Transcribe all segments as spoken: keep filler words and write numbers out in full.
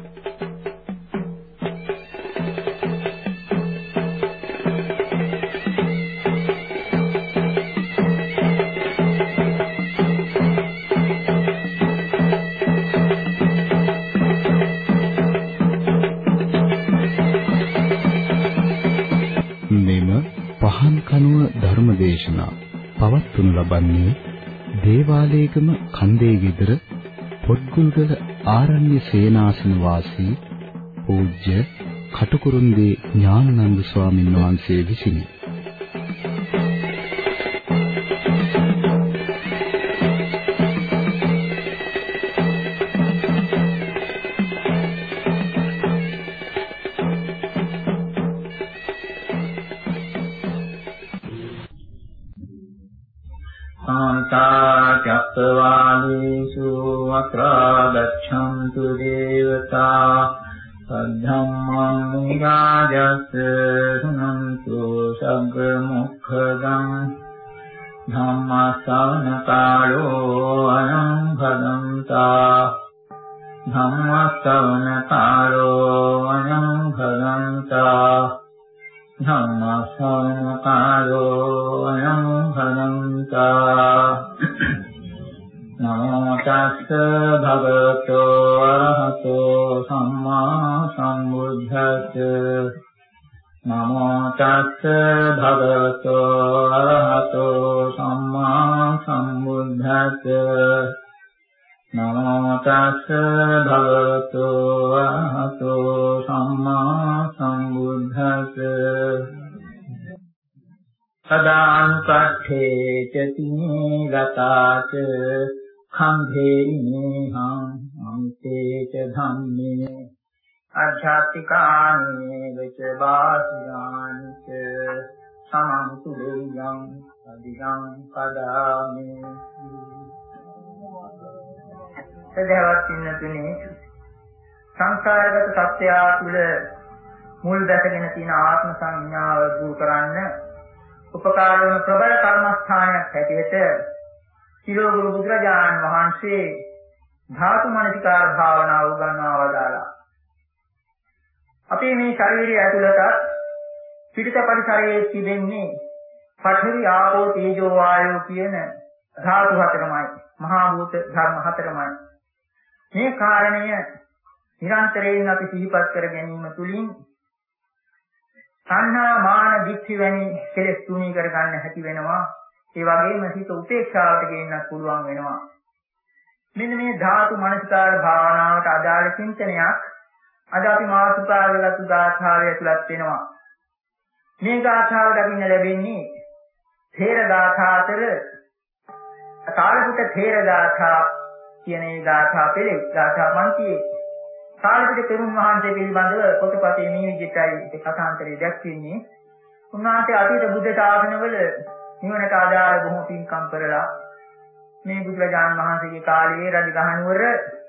ධර්මදේශනා පවත්වනු ලබන්නේ දේවාලේගම කන්දේ විදර පොත්ගුල්ගල ආරණ්‍ය සේනාසන වාසී පූජ්‍ය කටුකුරුන්දී ඥානানন্দ ස්වාමීන් වහන්සේ විසිනි. චක්කවාලේසු අත්‍රා ගච්ඡන්තු දේවතා සද්ධම්මං නිරාජස් සුනන්තු සග්ග මොක්ඛදං ධම්මස්සවන කාලෝ අයං භදන්තා ධම්මස්සවන කාලෝ අයං භදන්තා ධම්මස්සවන කාලෝ අයං භදන්තා නමෝ තස්ස භගවතෝ අරහතෝ සම්මා සම්බුද්දස්ස නමෝ තස්ස භගවතෝ අරහතෝ සම්මා සම්බුද්දස්ස නමෝ තස්ස භගවතෝ අරහතෝ සම්මා සම්බුද්දස්ස සදානුපට්ඨේ චතිනේ ගතාච khambhe neham amte ca dhamme adhyattikane veca bāsiyāni ca samam tuliyam adiyam padāme. සදහවත් පින්නතුනි, සංසාරගත සත්‍යය තුළ මුල් දැකගෙන තියෙන ආත්ම සංඥාව දුරු කරන්න උපකාර වන ප්‍රබල කර්මස්ථානයක් හැටියට සිරෝගුරු බුදුරජාණන් වහන්සේ ධාතු මනසිකාර භාවනාව උගන්වා වදාළා. අපේ මේ ශරීරය ඇතුළතත් පිටිත පරිසරයේ තිබෙන්නේ පඨවි ආපෝ තේජෝ වායෝ කියන ධාතු හතරමයි, මහා භූත ධර්ම හතරමයි. මේ කාරණය නිරන්තරයෙන් අපි සිහිපත් කර ගැනීම තුළින් සංහා මාන දික්ඛි වැනි කෙලෙස් තුනී කර ගන්න හැකි වෙනවා. ඒ වගේම හිත උපේක්ෂාවට ගෙන්නත් පුළුවන් වෙනවා. මෙන්න මේ ධාතු මනසිකාර භාවනාවට අදාළ චින්තනයක් අද අපි මාතෘකාව වෙලතු ගාථාවේ ඇතුළත් වෙනවා. මේ ගාථාව දකින්න ලැබෙන්නේ තේර ගාථා අතර සාරිපුත්ත තේර ගාථා කියන ඒ ගාථා පෙළේ ගාථා පන්තියේ සාරිපුත්ත තෙරුන් වහන්සේ පිළිබඳව පොතපතේ මේ විදිහටයි ඒ කථාන්තරය දැක්වෙන්නේ. උන්වහන්සේ අතීත බුද්ධ ශාසනවල නිවනට ආදාළ බොහෝ පින්කම් කරලා මේ බුදුරජාණන් වහන්සේගේ කාලයේ රජගහනුවර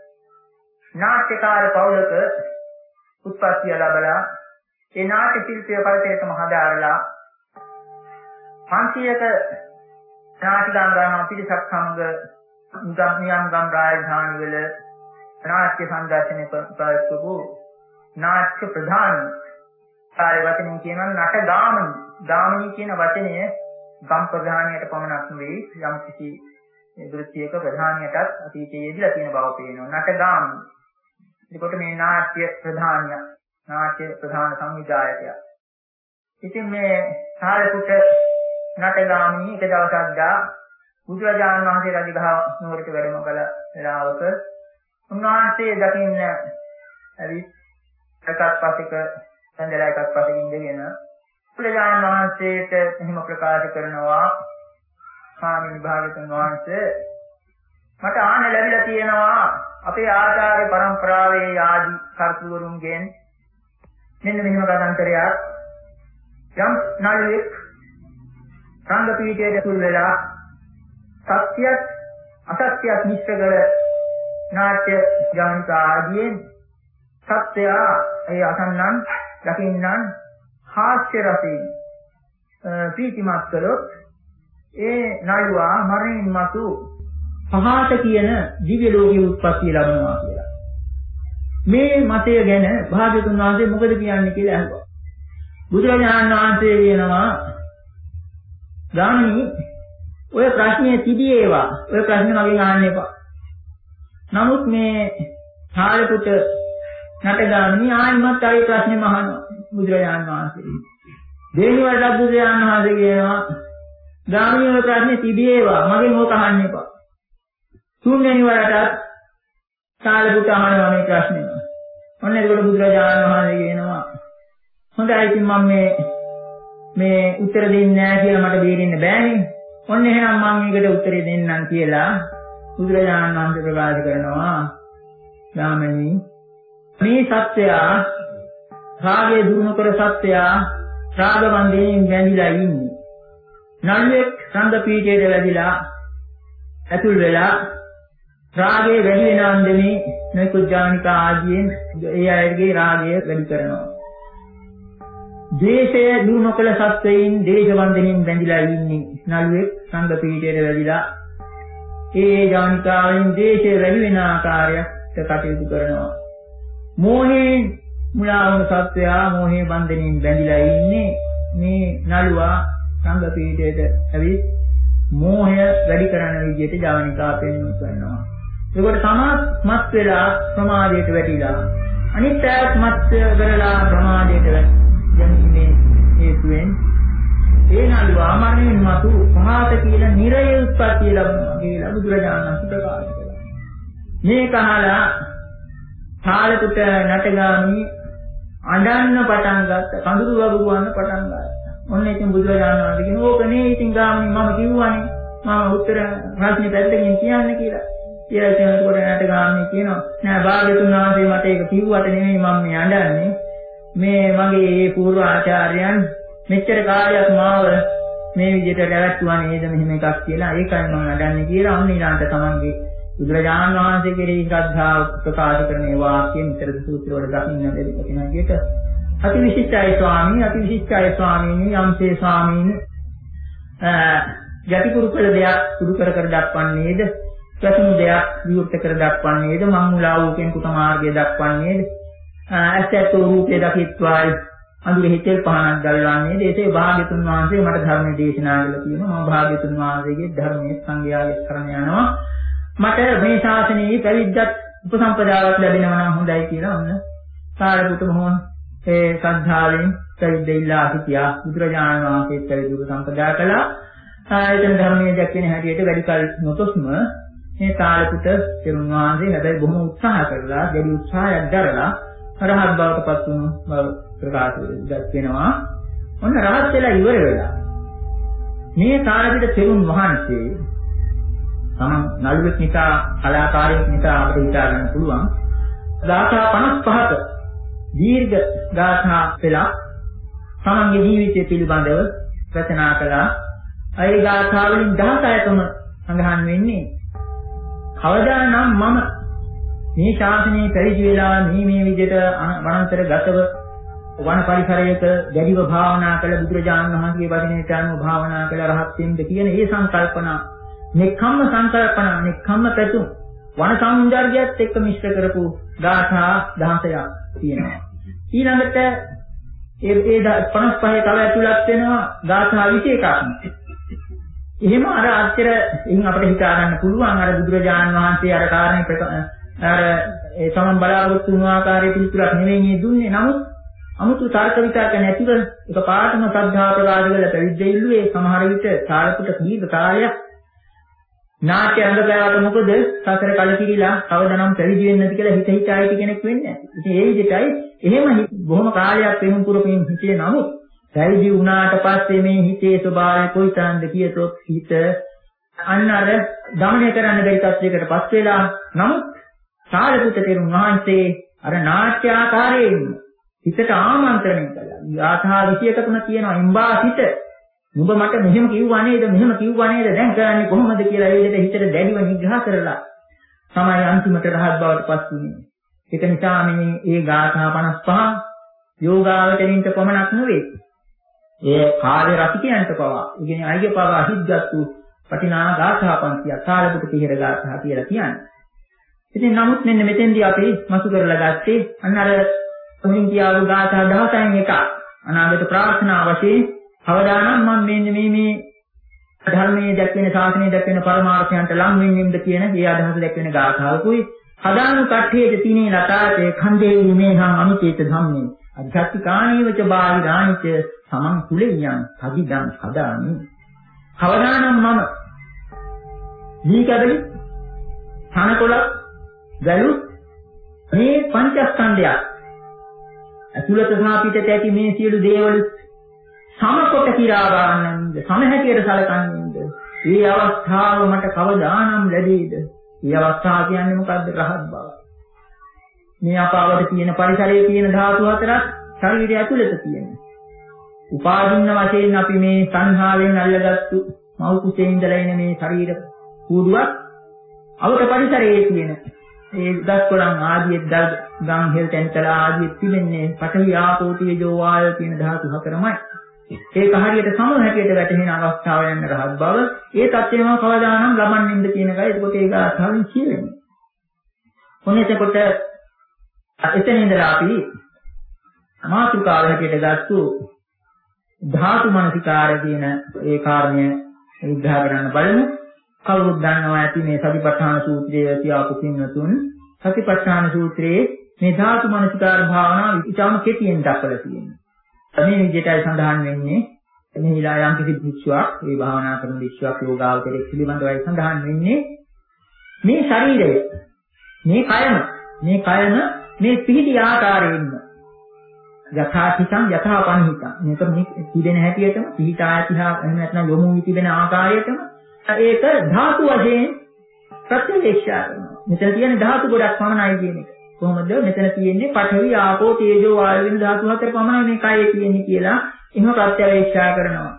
නාට්‍යකාර පවුලක උත්පත්තිය ලැබලා ඒ නාට්‍ය ශිල්පය පරිසරයටම හදාarලා පන්සියයක නාට්‍ය ගායනා පිරිසක් සමග නියම් ගම් රාජධානි වල නාට්‍ය සංදර්ශනය ප්‍රවත්වපු නාට්‍ය ප්‍රධාන කාර්ය වචනින් කියනවා නටගාමිනී. ගාමිනී කියන වචනය ගම් ප්‍රධානියට පමණක් නෙවෙයි යම් කිසි දෘශ්‍යයක ප්‍රධානියටත් අතීතයේ යෙදලා තියෙන බව පේනවා. නටගාමිනී. ඒකට මේ නාට්‍ය ප්‍රධානිය, නාට්‍ය ප්‍රධාන සංවිධායකයා. ඉතින් මේ සාරිපුත්ත නටගාමිනී එක දවසක් දා බුදුරජාණන් වහන්සේ රජගහ නුවරට වැඩම කළ වෙලාවක උන්වහන්සේ දකින්න ඇවිත් එකක් පස්සෙක සඳලා එකක් පස්සෙක ඉඳගෙන බුදුරජාණන් වහන්සේට එහෙම ප්‍රකාශ කරනවා, ස්වාමීන් වහන්සේ මට ආන ලැබිලා තියෙනවා අපේ ආචාර්ය පරම්පරාවේ ආදි කර්තෘවරුන්ගෙන් මෙන්න මෙහෙම කතාන්තරයක්. යම් නළුවෙක් සංඝ පීඨයට තුල් වෙලා සත්‍යයක් අසත්‍යයක් මිශ්‍ර කර නාට්‍ය ජානික ආදීන් සත්‍යය ඒ අසන්නන් දකින්නන් හාස්‍ය රසයෙන් ප්‍රීතිමත් කළොත් ඒ නළුවා මරණින් මතු පහත කියන දිව්‍ය ලෝකයේ උත්පත්ති ලැබෙනවා කියලා. මේ මතය ගැන භාග්‍යතුන් වහන්සේ මොකද කියන්නේ කියලා අහුවා. බුදුරජාණන් වහන්සේ කියනවා ගාමිණී ඔය ප්‍රශ්නේ තිබේවා. ඔය ප්‍රශ්නේ මගෙන් අහන්න එපා. නමුත් මේ සාරිපුත්ත නටගාමිණී ආයිමත් ආයි ප්‍රශ්නේ අහනවා බුදුරජාණන් වහන්සේ. දෙවෙනි වරට බුදුරජාණන් වහන්සේ කියනවා ගාමිණී ඔය ප්‍රශ්නේ තිබේවා. මගෙන් ඕක අහන්න එපා. තුන්වෙනි වරට සාරිපුත්ත අහනවා මේ ප්‍රශ්නේ. ඔන්න ඒකට බුදුරජාණන් වහන්සේ කියනවා හොඳයි ඉතින් මම මේ මේ උත්තර දෙන්නේ නැහැ කියලා මට බේරෙන්න බෑනේ. ඔන්න එහෙනම් මම මේකට උත්තරේ දෙන්නම් කියලා බුදුරජාණන් වහන්සේ ප්‍රකාශ කරනවා ගාමිණී මේ සත්‍යය රාගයේ දුරු කර සත්‍යය රාග බන්ධයෙන් බැඳිලා ඉන්නේ. නළුවෙක් සංග පීඨයට වැදිලා ඇතුල් වෙලා රාගයේ වැඩි වෙන අන්දමේ නෛකුජානිකා ආදීන් ඒ අයගේ රාගය වැඩි කරනවා. දේශය දුරු නොකළ සත්වයින් දේශ බන්ධනෙන් බැඳිලා ඉන්නේ. නළුවෙක් සංග පීඨයට වැදිලා ඒ ජානිකාවෙන් දේශය වැඩි වෙන ආකාරයට කටයුතු කරනවා. මෝහයෙන් මුලා වුණු සත්වයා මෝහයේ බන්ධනෙන් බැඳිලා ඉන්නේ. මේ නළුවා සංග පීඨයට ඇවිත් මෝහය වැඩි කරන විදිහට ජානිකා පෙන්වු කරනවා. ඒකට තමත් මත් වෙලා ප්‍රමාදයට වැටිලා අනිත් අයත් මත් කරලා ප්‍රමාදයට වැටෙන්නේ හේතුවෙන් ඒ නළුවා මරණයන් මතු පහත කියලා නිරය උත්පත්ති ලැබුණා කියලා බුදුරජාණන් වහන්සේ ප්‍රකාශ කළා. මේක අහලා සාරිපුත්ත නටගාමී අඬන්න පටන් ගත්ත, කඳුළු වගුවන්න පටන් ගත්තා. ඔන්න ඉතින් බුදුරජාණන් වහන්සේ කියනවා ඕක නේ ඉතින් ගාමී මම කිව්වනේ මම උත්තර ප්‍රශ්නේ පැත්තකින් කියන්න කියලා. කියලා කියනකොට නටගාමී කියනවා නෑ භාග්‍යතුන් වහන්සේ මට ඒක කිව්වට නෙමෙයි මම මේ අඬන්නේ. මේ මගේ මේ පූර්ව ආචාර්යයන් මෙච්චර කාලයක් මාව මේ විදිහට රැවට්ටුවා නේද මෙහෙම එකක් කියලා ඒකයි මම අඬන්නේ කියලා අන්න ඊළඟට තමන්ගේ බුදුරජාණන් වහන්සේ කෙරෙහි ශ්‍රද්ධාව ප්‍රකාශ කරන ඒ වාක්‍යයෙන් විතර සූත්‍ර වල දකින්න ලැබෙන විදිහට අතිවිශිෂ්ටයි ස්වාමී අතිවිශිෂ්ටයි ස්වාමීනි යම්සේ ස්වාමීන් යටිකුරු කළ දෙයක් සුදු කර කර දක්වන්නේද ප්‍රතුණු දෙයක් විවෘත කර දක්වන්නේද මම්මුලා වූ කෙනෙකුට මාර්ගය දක්වන්නේද ඇසත් රූපේ දකිත්වායි අඳුරේ හිතේ පහනක් ගල්වන්නේ දේශේ භාග්‍යතුන් වහන්සේ මට ධර්ම දේශනා කළා කියනවා මම භාග්‍යතුන් වහන්සේගේ ධර්මයේ සංගයාවේ කරණ යනවා මට මේ ශාසනයේ පැවිද්දක් උපසම්පදාවක් ලැබෙනවා නම් හොඳයි කියලා ඔන්න සාරිපුත්ත මොහොන් ඒ ශ්‍රද්ධාවෙන් පැවිද්ද ඉල්ලා සිටියා බුදුරජාණන් වහන්සේ පැවිදි උපසම්පදා කළා ආයතන ධර්මයේ දැක්වෙන හැටියට වැඩි කල නොතොස්ම මේ සාරිපුත්ත තෙරුන් වහන්සේ හැබැයි බොහොම උත්සාහ කරලා දෙවි උත්සාහයක් දරලා රහත් බවට පත් වුණු බව ප්‍රකාශ වෙනවා. ඔන්න රහත් වෙලා ඉවර වෙලා මේ සාරිපුත්ත තෙරුන් වහන්සේ තමන් නළුවෙක් නිසා කලාකාරයෙක් නිසා අපිට හිතා ගන්න පුළුවන් ගාථා පනස් පහක දීර්ඝ ගාථා පෙළක් තමන්ගේ ජීවිතය පිළිබඳව රචනා කළා. ඒ ගාථා වලින් දහසයකම සඳහන් වෙන්නේ කවදානම් මම මේ ශාසනයේ පැවිදි වෙලා මේ මේ විදිහට වනාන්තර ගතව වන පරිසරයක දැඩිව භාවනා කළ බුදුරජාණන් වහන්සේගේ වචනයට අනුව භාවනා කළ රහත් වෙන්න කියන ඒ සංකල්පනා නෙක්ඛම්ම සංකල්පනා නෙක්ඛම්ම පැතුම් වන සෞන්දර්යයත් එක්ක මිශ්‍ර කරපු ගාථා දහසයක් තියෙනවා. ඊළඟට ඒ ඒ පනස් පහේ තව ඇතුළත් වෙනවා ගාථා විශේෂයක්. එහෙම අර අච්චර ඉන් අපිට හිතා ගන්න පුළුවන් අර බුදුරජාණන් වහන්සේ අර කාරණේ අර ඒ තමන් බලාපොරොත්තු වුණු ආකාරයේ පිළිතුරක් නෙවෙයි දුන්නේ. නමුත් අමුතු තර්ක විතර්ක නැතිව එක පාඩම ශ්‍රද්ධාව ප්‍රකාශ කළ පැවිද්ද ඉල්ලුවේ සමහර විට සාරිපුත්ත දීර්ඝ කාලයක් නාට්‍ය අංගකයාට මොකද සසර කලකිරීලා කවදානම් පැවිදි වෙන්නේ නැති කියලා හිත හිත ආйти කෙනෙක් වෙන්නේ නැහැ. ඉතින් ඒ විදිහටයි එහෙම බොහොම කාලයක් වෙනුම් පුරපින් හිතේ නමුත් පැවිදි වුණාට පස්සේ මේ හිතේ ස්වභාවය කොයිතරම්ද කියතොත් හිත අන්න අර දමනය කරන්න බැරි තත්යකටපත් වෙලා නමුත් සාරිපුත්ත තෙරුන් වහන්සේ අර නාට්‍ය ආකාරයෙන් හිතට ආමන්ත්‍රණය කළා. ගාථා විශේෂකම කියනවා ඉම්බා හිත නුඹ මට මෙහෙම කිව්වා නේද මෙහෙම කිව්වා නේද දැන් කරන්නේ කොහොමද කියලා ඒ විදිහට හිතට දැඩිව නිග්‍රහ කරලා තමයි අන්තිමට රහත් බවට පත් වුනේ. ඒක නිසා මේ ඒ ගාථා පනස් පහ යෝගාවචරින්ට පමණක් නෙවෙයි. ඒ කාර්ය රසිකයන්ට පවා, ඒ කියන්නේ අයගේ පවා හිත්ගත්තු වටිනා ගාථා පන්තියක් සාරිපුත්ත පිහිර ගාථා කියලා කියන්නේ. ඉතින් නමුත් මෙන්න මෙතෙන්දී අපි මතු කරලා ගත්තේ අන්න අර මුලින් කියාවු ගාථා දහසෙන් එක අනාගත ප්‍රාර්ථනා වශයෙන් කවදානම් මම මෙන්න මේ මේ ධර්මයේ දැක්වෙන ශාසනයේ දැක්වෙන පරමාර්ථයන්ට ලං වෙන්නෙම්ද කියන ඒ අදහස දැක්වෙන ගාථාවකුයි හදානු කට්ඨියේ තිනේ ලතාතේ ඛණ්ඩේ මේහං අනුචේත ධම්මේ අධ්‍යාත්මික කාණීවච බාහිරානිච සමන් කුලෙයන් අදිදං හදාමි කවදානම් මම දීකඩලි තනකොළ ගලු මේ පංචස්කන්ධයක් අතුලත සහ පිටත ඇති මේ සියලු දේවල් සමකොට කිරා ගන්නන්ද සමහැටියට සලකන්නේද මේ අවස්ථාව මට කවදානම් ලැබෙයිද මේ අවස්ථාව කියන්නේ මොකද්ද රහත් බව මේ අපාවට තියෙන පරිසරයේ තියෙන ධාතු හතරක් ශරීරය ඇතුළත තියෙන උපාදින්න වශයෙන් අපි මේ සංහාවෙන් අල්ලගත්තු මව් කුසේ ඉඳලා එන මේ ශරීර කූඩුවක් අවත පරිසරයේ තියෙන ඒ දස්කොළන් ආදී ගම් හෙල් තැන්තලා ආදී තිබෙන්නේ පඨවි ආපෝ තේජෝ වායෝ කියන ධාතු හතරමයි ඒක හරියට සම හැටියට වැටෙන අවස්ථාව යන රහත් බව ඒ තත්ත්වෙම කවදානම් ලබන්නේද කියන එකයි එතකොට ඒක අසාවින් කියන්නේ. ඔන්න එතකොට එතන ඉඳලා අපි මාතුකාව හැටියට ගත්තු ධාතු මනසිකාර කියන ඒ කාරණය විග්‍රහ කරන්න බලමු. කවුරුත් දන්නවා ඇති මේ සතිපට්ඨාන සූත්‍රයේ තියාපු පින්වතුන් සතිපට්ඨාන සූත්‍රයේ මේ ධාතු මනසිකාර භාවනාව ඉතාම කෙටියෙන් දක්වලා තියෙනවා. මේ විදිහටයි සඳහන් වෙන්නේ මෙහිලා යම් කිසි භික්ෂුවක් මේ භාවනා කරන භික්ෂුවක් යෝගාවචරයේ පිළිබඳවයි සඳහන් වෙන්නේ මේ ශරීරය මේ කයම මේ කයම මේ පිහිටි ආකාරයෙන්ම යථාතිසං යථාපන්හිතං මේක මේ තිබෙන හැටියටම පිහිටා ඇතිහා එහෙම නැත්නම් යොමු වී තිබෙන ආකාරයටම ඒක ධාතු වශයෙන් ප්‍රත්‍යක්ෂා කරනවා. මෙතන තියෙන ධාතු ගොඩක් පමණයි කියන එක. කොහොමද මෙතන තියෙන්නේ පඨවි ආපෝ තේජෝ වායු වෙන ධාතු හතර පමණයි මේ කයේ තියෙන්නේ කියලා එහෙම ප්‍රත්‍යවේක්ෂා කරනවා.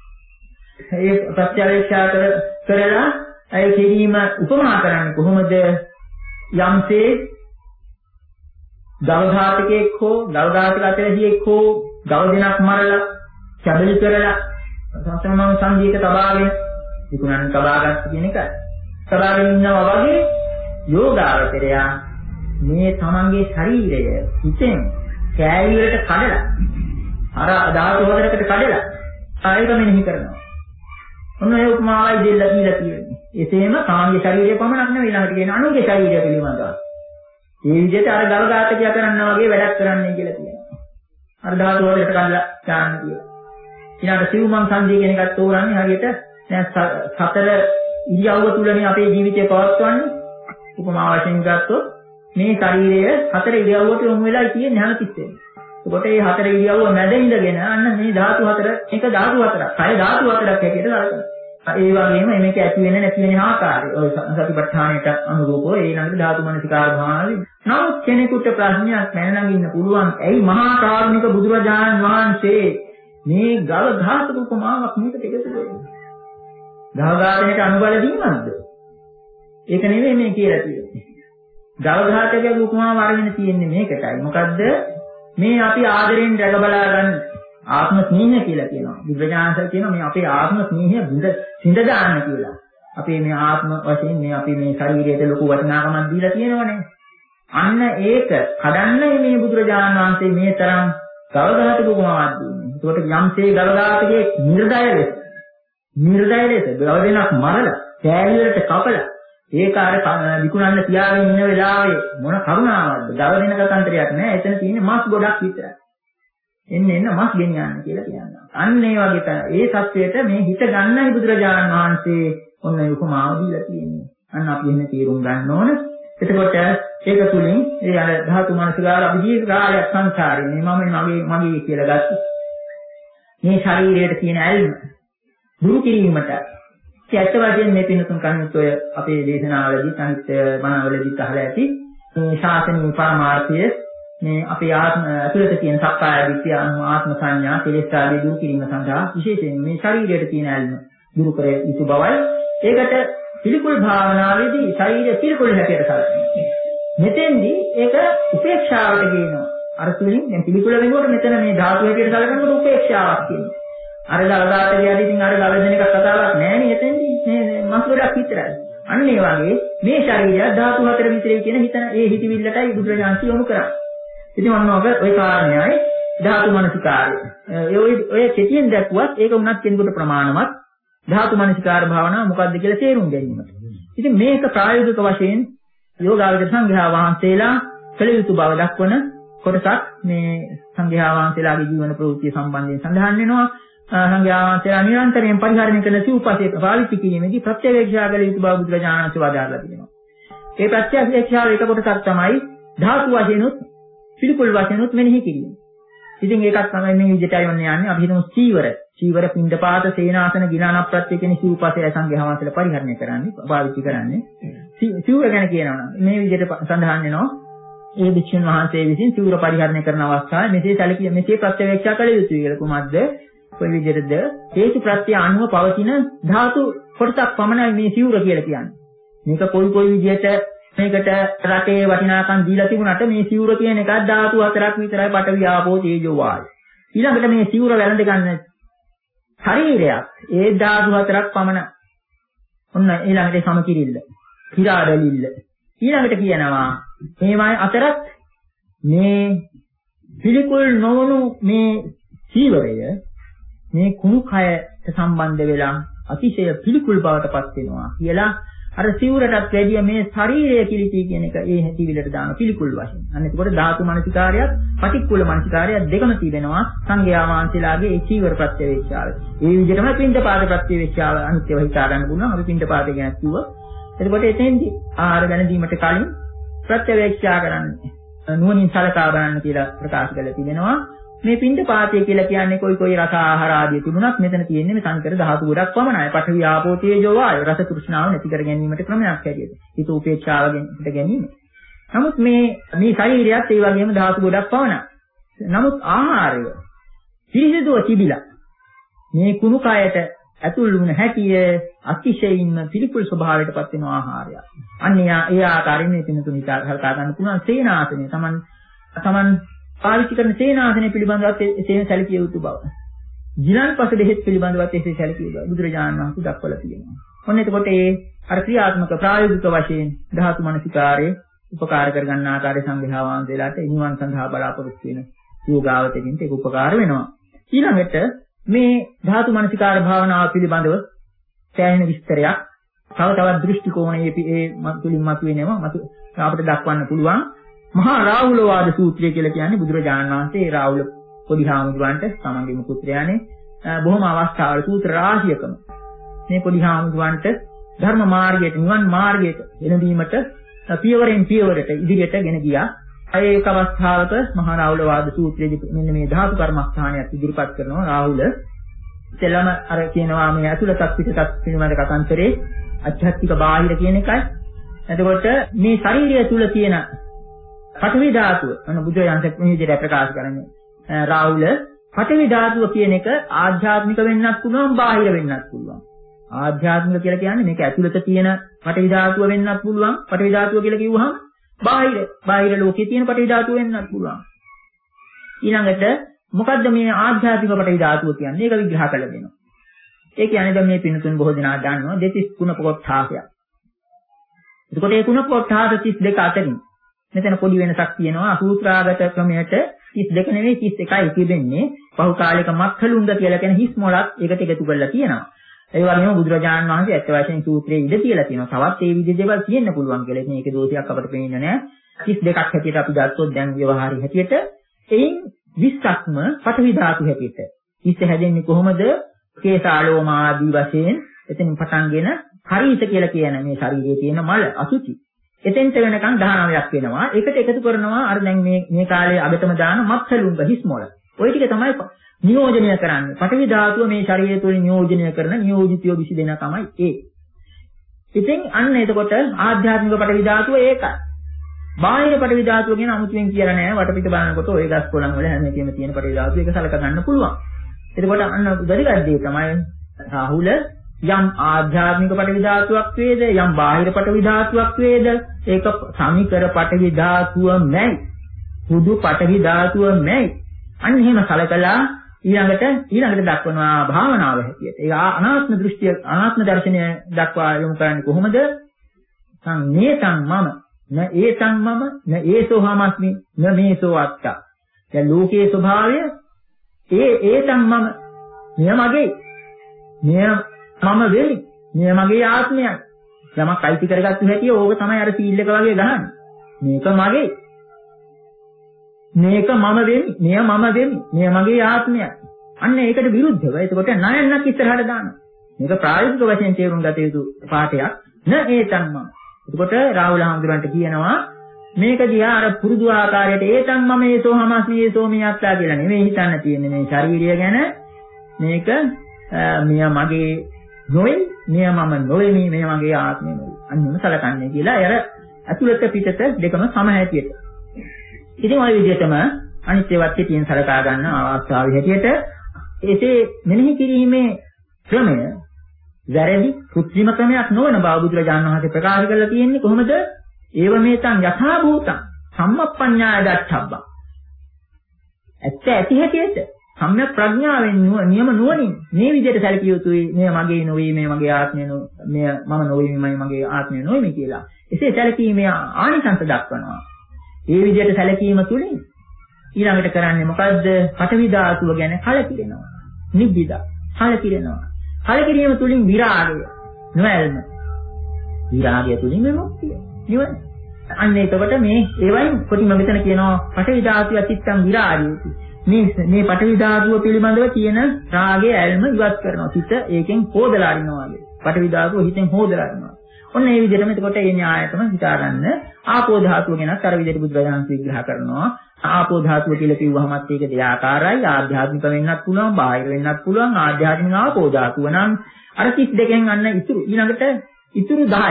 ඒ ප්‍රත්‍යවේක්ෂා කර කරලා ඒ කිරීම උපමා කරන්නේ කොහොමද? යම්සේ දවඝාතකෙක් හෝ දවඝාතක අතරහියෙක් හෝ ගව දෙනක් මරලා කැබලි කරලා සසමම සංජීක තබාගෙන විකුණන් තබාගත්ත කියන එකයි. තබාගෙන ඉන්නවා වගේ යෝගාවචරයා මේ තමන්ගේ ශරීරය හිතෙන් කෑලි වලට කඩලා අර ධාතු හතරකට කඩලා ආයෙත් මෙනෙහි කරනවා. ඔන්න ඒ උපමාවයි දෙල්ල කියලා කියන්නේ. එසේම තමන්ගේ ශරීරය පමණක් නෙවෙයි ළඟට කියන අනුන්ගේ ශරීරය පිළිබඳව. මේ විදිහට අර ගව ඝාතකයා කරනවා වගේ වැඩක් කරන්නයි කියලා කියනවා. අර ධාතු හතරකට කඩලා දාන්න කියලා. ඊළඟට සිව්මන් සංදී කියන එකත් තෝරන්නේ හරියට දැන් සතර ඉරියව්ව තුලනේ අපේ ජීවිතය පවත්වන්නේ. උපමා වශයෙන් ගත්තොත් මේ ශරීරය හතර ඉරියව්වට යොමු වෙලා තියෙන්නේ හැමතිස්සෙම. ඒකට මේ හතර ඉරියව්ව මැද ඉඳගෙන අන්න මේ ධාතු හතර එක ධාතු හතරක්. කය ධාතු හතරක් හැටියට ගලනවා. ඒ වගේම මේක ඇති වෙන නැති වෙන ආකාරය. ඔය සතිපට්ඨානයට අනුරූපව ඒ ළඟට ධාතු මනසිකාර භාවනාවේ. නමුත් කෙනෙකුට ප්‍රශ්නයක් නැනනගින්න පුළුවන්. ඇයි මහා කාරුණික බුදුරජාණන් වහන්සේ මේ ගව ඝාතක උපමාවක් මේකට එකතු කළේ? ගව ඝාතනයට අනුබල දීමක්ද? ඒක නෙවෙයි මේ කියලා තියෙන්නේ. ගව ඝාතකයේ උපමාව අරගෙන තියෙන්නේ මේකටයි. මොකද්ද? මේ අපි ආදරෙන් රැක බලා ගන්න ආත්ම ස්නේහය කියලා කියනවා. විද්‍යාඥයන්ට කියනවා මේ අපේ ආත්ම ස්නේහය බිඳ සිඳ දාන්න කියලා. අපේ මේ ආත්ම වශයෙන් මේ අපි මේ ශරීරයට ලොකු වටිනාකමක් දීලා තියෙනවනේ. අන්න ඒක කඩන්නයි මේ බුදුරජාණන් වහන්සේ මේ තරම් ගවඝාතක උපමාවක් දුන්නේ. ඒකට යම්සේ ගවඝාතකයේ නිර්දය ලෙස නිර්දය ලෙස ගව දෙනක් මරලා කෑලි වලට කපලා ඒක අර විකුණන්න තියාගෙන ඉන්න වෙලාවේ මොන කරුණාවක්ද? ගව දෙන කතන්දරයක් නෑ. එතන තියෙන්නේ මස් ගොඩක් විතරයි. එන්න එන්න මස් ගෙනියන්න කියලා කියනවා. අන්න ඒ වගේ තමයි. ඒ සත්‍යයට මේ හිත ගන්නයි බුදුරජාණන් වහන්සේ ඔන්න උපමාව දීලා තියෙන්නේ. අන්න අපි එහෙම තේරුම් ගන්න ඕන. එතකොට ඒක තුලින් ඒ අර ධාතු මනසකාර අපි ජීවිත කාලයක් සංසාරේ මේ මම මගේ මගේ කියලා ගත්ත මේ ශරීරයට තියෙන ඇල්ම දුරු කිරීමට ඇත්ත වශයෙන්ම මේ පින්තුන් කණුත් ඔය අපේ දේශනාවලදී අනිත් මනවලදී අහලා ඇති මේ ශාසනීය පරමාර්ථය මේ අපේ ආත්ම ඇතුළත තියෙන සක්කාය දිට්ඨිය ආත්ම සංඥා කෙලෙස් ආදී දුරු කිරීම සඳහා විශේෂයෙන් මේ ශරීරයට තියෙන ඇල්ම දුරු කර යුතු බවයි. ඒකට පිළිකුල් භාවනාවේදී ශරීරය පිළිකුල් හැටියට සැලකෙනවා. මෙතෙන්දී ඒක උපේක්ෂාවට ගේනවා. අර තුලින් දැන් පිළිකුල වෙනකොට මෙතන මේ ධාතු හැටියට සැලකනකොට උපේක්ෂාවක් කියනවා. අර ගලදාට ගියදී ඉතින් අර ගලදෙන එක කතාවක් නෑනේ එතෙන්දී මේ මස් ගොඩක් විතරයි. අන්න ඒ වගේ මේ ශරීරය ධාතු හතර විතරයි කියන හිතන ඒ හිතවිල්ලටයි බුදුරජාණන් යොමු කරන්නේ. ඉතින් ඔන්න ඔබ ওই කාරණේයි ධාතු මනසිකාරය. ඒ ඔය ඔය කෙටියෙන් දැක්ුවත් ඒක උනත් කෙනෙකුට ප්‍රමාණවත් ධාතු මනසිකාර භාවනාව මොකක්ද කියලා තේරුම් ගැනීමට. ඉතින් මේක ප්‍රායෝගික වශයෙන් යෝගාවචර සංඝයා වහන්සේලා කළ යුතු බව දක්වන කොටසක් මේ සංඝයා වහන්සේලාගේ ජීවන ප්‍රවෘත්ති සම්බන්ධයෙන් සඳහන් වෙනවා. සංඝයා වහන්සේලා නිරන්තරයෙන් පරිහරණය කරන සිව්පසයක පාවිච්චි කිරීමේදී ප්‍රත්‍යවේක්ෂා කළ යුතු බව බුදුරජාණන් වහන්සේ වදාළා තියෙනවා. ඒ ප්‍රත්‍යවේක්ෂාව එක කොටසක් තමයි ධාතු වශයෙන්ුත් පිළිකුල් වශයෙන්ුත් මෙනෙහි කිරීම. ඉතින් ඒකත් තමයි මේ විදිහටයි යන්නේ යන්නේ. අපි හිතමු චීවර. චීවර පින්ඩපාත සේනාසන ගිලාන ප්‍රත්‍ය කියන සිව්පසය සංඝයා වහන්සේලා පරිහරණය කරන්නේ, පාවිච්චි කරන්නේ. සිවුර ගැන කියනවා නම් මේ විදිහට සඳහන් වෙනවා. ඒ භික්ෂුන් වහන්සේ විසින් සිවුර පරිහරණය කරන අවස්ථාවේ මෙසේ සැලකිය මෙසේ ප්‍රත්‍යවේක්ෂා කළ යුතුයි කියලා. කුමක්ද? කොයි විදිහටද? හේතු ප්‍රත්‍ය අනුව පවතින ධාතු කොටසක් පමණයි මේ සිවුර කියලා කියන්නේ. මේක කොයි කොයි විදිහට මේකට රටේ වටිනාකම් දීලා තිබුණාට මේ සිවුර කියන එක ධාතු හතරක් විතරයි පඨවි ආපෝ තේජෝ වායු. ඊළඟට මේ සිවුර වැළඳ ගන්න ශරීරයක් ඒ ධාතු හතරක් පමණ. ඔන්න ඊළඟට සමකිරිල්ල. හිරාඩලිල්ල. ඊළඟට කියනවා මේවායි අතරත් මේ පිළිකුල් නොවුණු මේ සීවරය මේ කුණු කයට සම්බන්ධ වෙලා අතිශය පිළිකුල් බවට පත් වෙනවා කියලා අර සිවුරටත් වැඩිය මේ ශරීරය කිලිටි කියන එක ඒ හැටිවිලට දාන පිළිකුල් වශයෙන්. අන්න එතකොට ධාතු මනසිකාරයත් පටික්කුල මනසිකාරයත් දෙකම තිබෙනවා සංඝයා වහන්සේලාගේ ඒ චීවර ප්‍රත්‍යවේක්ෂාව. ඒ විදිහටම පින්ඩපාත ප්‍රත්‍යවේක්ෂාව අනිත්‍යව හිතා ගන්න පුළුවන්. අපි පින්ඩපාත ගැන කිව්වොත් එතකොට එතෙන්දී ආහාර ගැන දීමට කලින් ප්‍රත්‍යවේක්ෂා කරන්නේ නුවණින් සලකා බලන්න කියලා ප්‍රකාශ කරලා තිබෙනවා. මේ පින්ඩපාතය කියලා කියන්නේ කොයි කොයි රස ආහාර ආදී තිබුණත් මෙතන තියෙන්නේ මේ සංකර ධාතු ගොඩක් පමණයි. පඨවි ආපෝ තේජෝ වායු රස තෘෂ්ණාව නැති කර ගැනීමට ක්‍රමයක් හැටියට. හිත උපේක්ෂාවගෙන් හිත ගැනීම. නමුත් මේ මේ ශරීරයත් ඒ වගේම ධාතු ගොඩක් පමණයි. නමුත් ආහාරය පිරිසිදුව තිබිලා මේ කුණු කයට ඇතුල් වුණ හැටිය අතිශයින්ම පිළිකුල් ස්වභාවයට පත් වෙන ආහාරය. අන්න ඒ ආකාරයෙන් මේ පින්තුන් හිතා හලකා ගන්න පුළුවන් සේනාසනය. Taman Taman පාවිච්චි කරන සේනාසනය පිළිබඳවත් එසේ සැලකිය යුතු බව. ජීලන්පස දෙහෙත් පිළිබඳවත් එසේ සැලකිය යුතු බව බුදුරජාණන් වහන්සේ දක්වලා තියෙනවා. ඔන්න එතකොට ඒ අර ක්‍රියාත්මක ප්‍රායෝගික වශයෙන් ධාතු මනසිකාරයේ උපකාර කරගන්න ආකාරය සංඝයා වහන්සේලාට නිවන් සඳහා බලාපොරොත්තු වෙන යෝගාවතකින් ඒක උපකාර වෙනවා. ඊළඟට මේ ධාතු මනසිකාර භාවනාව පිළිබඳව සෑහෙන විස්තරයක් තව තවත් දෘෂ්ටි කෝණයේ ඒ තුලින් මතුවෙනවා මතු අපිට දක්වන්න පුළුවන්. මහා රාහුල වාද සූත්‍රය කියලා කියන්නේ බුදුරජාණන් වහන්සේ රාහුල පොඩි හාමුදුරන්ට තමන්ගේම පුත්‍රයානේ බොහොම අවස්ථාවල සූත්‍ර රාශියකම මේ පොඩි හාමුදුරන්ට ධර්ම මාර්ගයට නිවන් මාර්ගයට එළඹීමට පියවරෙන් පියවරට ඉදිරියට ගෙන ගියා. ඒක අවස්ථාවක මහා රාහුල වාද සූත්‍රයේදී මෙන්න මේ ධාතු කර්මස්ථානයක් ඉදිරිපත් කරනවා රාහුල. එතලම අර කියනවා මේ අතුලතත් පිටතත් පිළිමද කතන්තරේ අධ්‍යාත්මික බාහිර කියන එකයි. එතකොට මේ ශරීරය තුල තියෙන පඨවි ධාතුව අන බුදුරජාණන් මේ විදිහට ප්‍රකාශ කරන්නේ රාහුල පඨවි ධාතුව කියන එක ආධ්‍යාත්මික වෙන්නත් පුළුවන් බාහිර වෙන්නත් පුළුවන්. ආධ්‍යාත්මික කියලා කියන්නේ මේක ඇතුළත තියෙන පඨවි ධාතුව වෙන්නත් පුළුවන්. පඨවි ධාතුව කියලා කිව්වහම බාහිර බාහිර ලෝකයේ තියෙන පඨවි ධාතුව වෙන්නත් පුළුවන්. ඊළඟට මොකද්ද මේ ආධ්‍යාත්මික පඨවි ධාතුව කියන්නේ? ඒක විග්‍රහ කරලා දෙනවා. ඒ කියන්නේ දැන් මේ පින්තුන් බොහෝ දෙනා දන්නවා දෙතිස් කුණප කොට්ඨාසයක්. එතකොට මේ කුණප කොට්ඨාස තිස් දෙක අතරින් මෙතන පොඩි වෙනසක් තියෙනවා. අසූත්‍රාගත ක්‍රමයට තිස් දෙක නෙවෙයි තිස් එකයි තිබෙන්නේ. බහුකාලික මත්හලුංග කියලා කියන හිස් මොලක් එකට එකතු කරලා තියෙනවා. ඒ වගේම බුදුරජාණන් වහන්සේ ඇත්ත වශයෙන්ම සූත්‍රයේ ඉඳ තියලා තියෙනවා. තවත් ඒ විදිහේ දේවල් තියෙන්න පුළුවන් කියලා. ඉතින් ඒකේ දෝෂයක් අපිට පේන්නේ නැහැ. තිස් දෙකක් හැටියට අපි ගත්තොත් දැන් ව්‍යවහාරී හැටියට එයින් විස්සක්ම පඨවි ධාතු හැටියට. හිස් හැදෙන්නේ කොහොමද? කේසාලෝම ආදී වශයෙන් එතනින් පටන්ගෙන හරිත කියලා කියන මේ ශරීරයේ තියෙන මල අසුචි. එතෙන්ට වෙනකන් දහනවයක් වෙනවා. ඒකට එකතු කරනවා අර දැන් මේ මේ කාලේ අගටම දාන මත්සලුංග හිස් මොළ. ওই ටික තමයි නියෝජනය කරන්නේ. පඨවි ධාතුව මේ ශරීරය තුළ නියෝජනය කරන නියෝජිතයෝ විසි දෙනා තමයි ඒ. ඉතින් අන්න එතකොට ආධ්‍යාත්මික පඨවි ධාතුව ඒකයි. බාහිර පඨවි ධාතුව කියන අමුතුවෙන් කියලා නෑ. වටපිට බලනකොට ඔය ගස් කොළන් වල හැම එකෙම තියෙන පඨවි ධාතුව ඒක සලක ගන්න පුළුවන්. එතකොට අන්න වැදගත් දේ තමයි රාහුල යම් ආධ්‍යාත්මික පඨවි ධාතුවක් වේද යම් බාහිර පඨවි ධාතුවක් වේද ඒක සමිකර පඨවි ධාතුවමයි. හුදු පඨවි ධාතුවමයි. අන්න එහෙම සලකලා ඊළඟට ඊළඟට දක්වනවා භාවනාව හැටියට. ඒ අනාත්ම දෘෂ්ටිය අනාත්ම දර්ශනය දක්වා යොමු කරන්නේ කොහොමද? නේතං මම න ඒතං මම න ඒසෝ හමස්මි න මේසෝ අත්තා. දැන් ලෝකයේ ස්වභාවය ඒ ඒතං මම මෙය මගේ. මෙය මම වෙලි. මෙය මගේ ආත්මයක්. යමක් අයිති කරගත්තු හැටි ඕක තමයි අර සීල් එක වගේ ගහන්නේ. මේක මගේ. මේක මම වෙමි. මෙය මම වෙමි. මෙය මගේ ආත්මයක්. අන්න ඒකට විරුද්ධව. එතකොට ණයන්නක් ඉස්සරහට දානවා. මේක ප්‍රායෝගික වශයෙන් තේරුම් ගත යුතු පාඩයක්. න ඒතං මම. එතකොට රාහුල හාමුදුරන්ට කියනවා මේක දිහා අර පුරුදු ආකාරයට ඒතං මම ඒසෝ හමස්මි ඒසෝ මියත්තා කියලා නෙමෙයි හිතන්න තියෙන්නේ. මේ ශාරීරිය ගැන මේක මෙය මගේ නොවේ, මෙය මම නොවේමි, මෙය මගේ ආත්මය නෙවෙයි. අන්නම සලකන්නේ කියලා අර අතුලත පිටත දෙකම සම හැටියට. ඉතින් ওই විදිහටම අනිත්‍යවත් පිටින් සලකා ගන්න අවස්ථාවේ හැටියට එසේ මෙනෙහි කිරීමේ ක්‍රමය වැරදි කෘත්‍රිම ක්‍රමයක් නොවන බව බුදුරජාණන් වහන්සේ ප්‍රකාශ කරලා තියෙන්නේ කොහොමද? ඒව මේතං යථා භූතං සම්මප්පඤ්ඤාය දත්තබ්බං. ඇත්ත ඇති හැටියට සම්‍යක් ප්‍රඥාවෙන් නියම නුවණින් මේ විදිහට සැලකිය යුතුයි. මෙය මගේ නොවේ, මෙය මගේ ආත්මය නොවේ, මෙය මම නොවේ, මෙය මගේ ආත්මය නොවේ කියලා. එසේ සැලකීමේ ආනිසංස දක්වනවා. මේ විදිහට සැලකීම තුළින් ඊළඟට කරන්නේ මොකද්ද? පඨවි ධාතුව ගැන කලකිරෙනවා. නිබ්බිදා කලකිරෙනවා. කලකිරීම තුළින් විරාගය නොඇල්ම. විරාගය තුළින් විමුක්තිය. නිවන. අන්න එතකොට මේ ඒවයින් කොටිම මෙතන කියනවා පඨවි ධාතුව අතිත්තං විරාගයති. මේ මේ පඨවි ධාතුව පිළිබඳව තියෙන රාගය ඇල්ම ඉවත් කරනවා. සිත ඒකෙන් හොදලා අරිනවා වගේ. පඨවි ධාතුව හිතෙන් හොදලා අරිනවා. ඔන්න ඒ විදිහටම එතකොට මේ න්‍යායතම හිතාගන්න ආපෝ ධාතුව ගැනත් අර විදිහට බුදුරජාණන් විග්‍රහ කරනවා. ආපෝ ධාතුව කියලා කිව්වහමත් ඒක දෙආකාරයි. ආධ්‍යාත්මික වෙන්නත් පුළුවන්, බාහිර වෙන්නත් පුළුවන්. ආධ්‍යාත්මික ආපෝ ධාතුව නම් අර තිස් දෙකෙන් අන්න ඉතුරු ඊළඟට ඉතුරු දහය.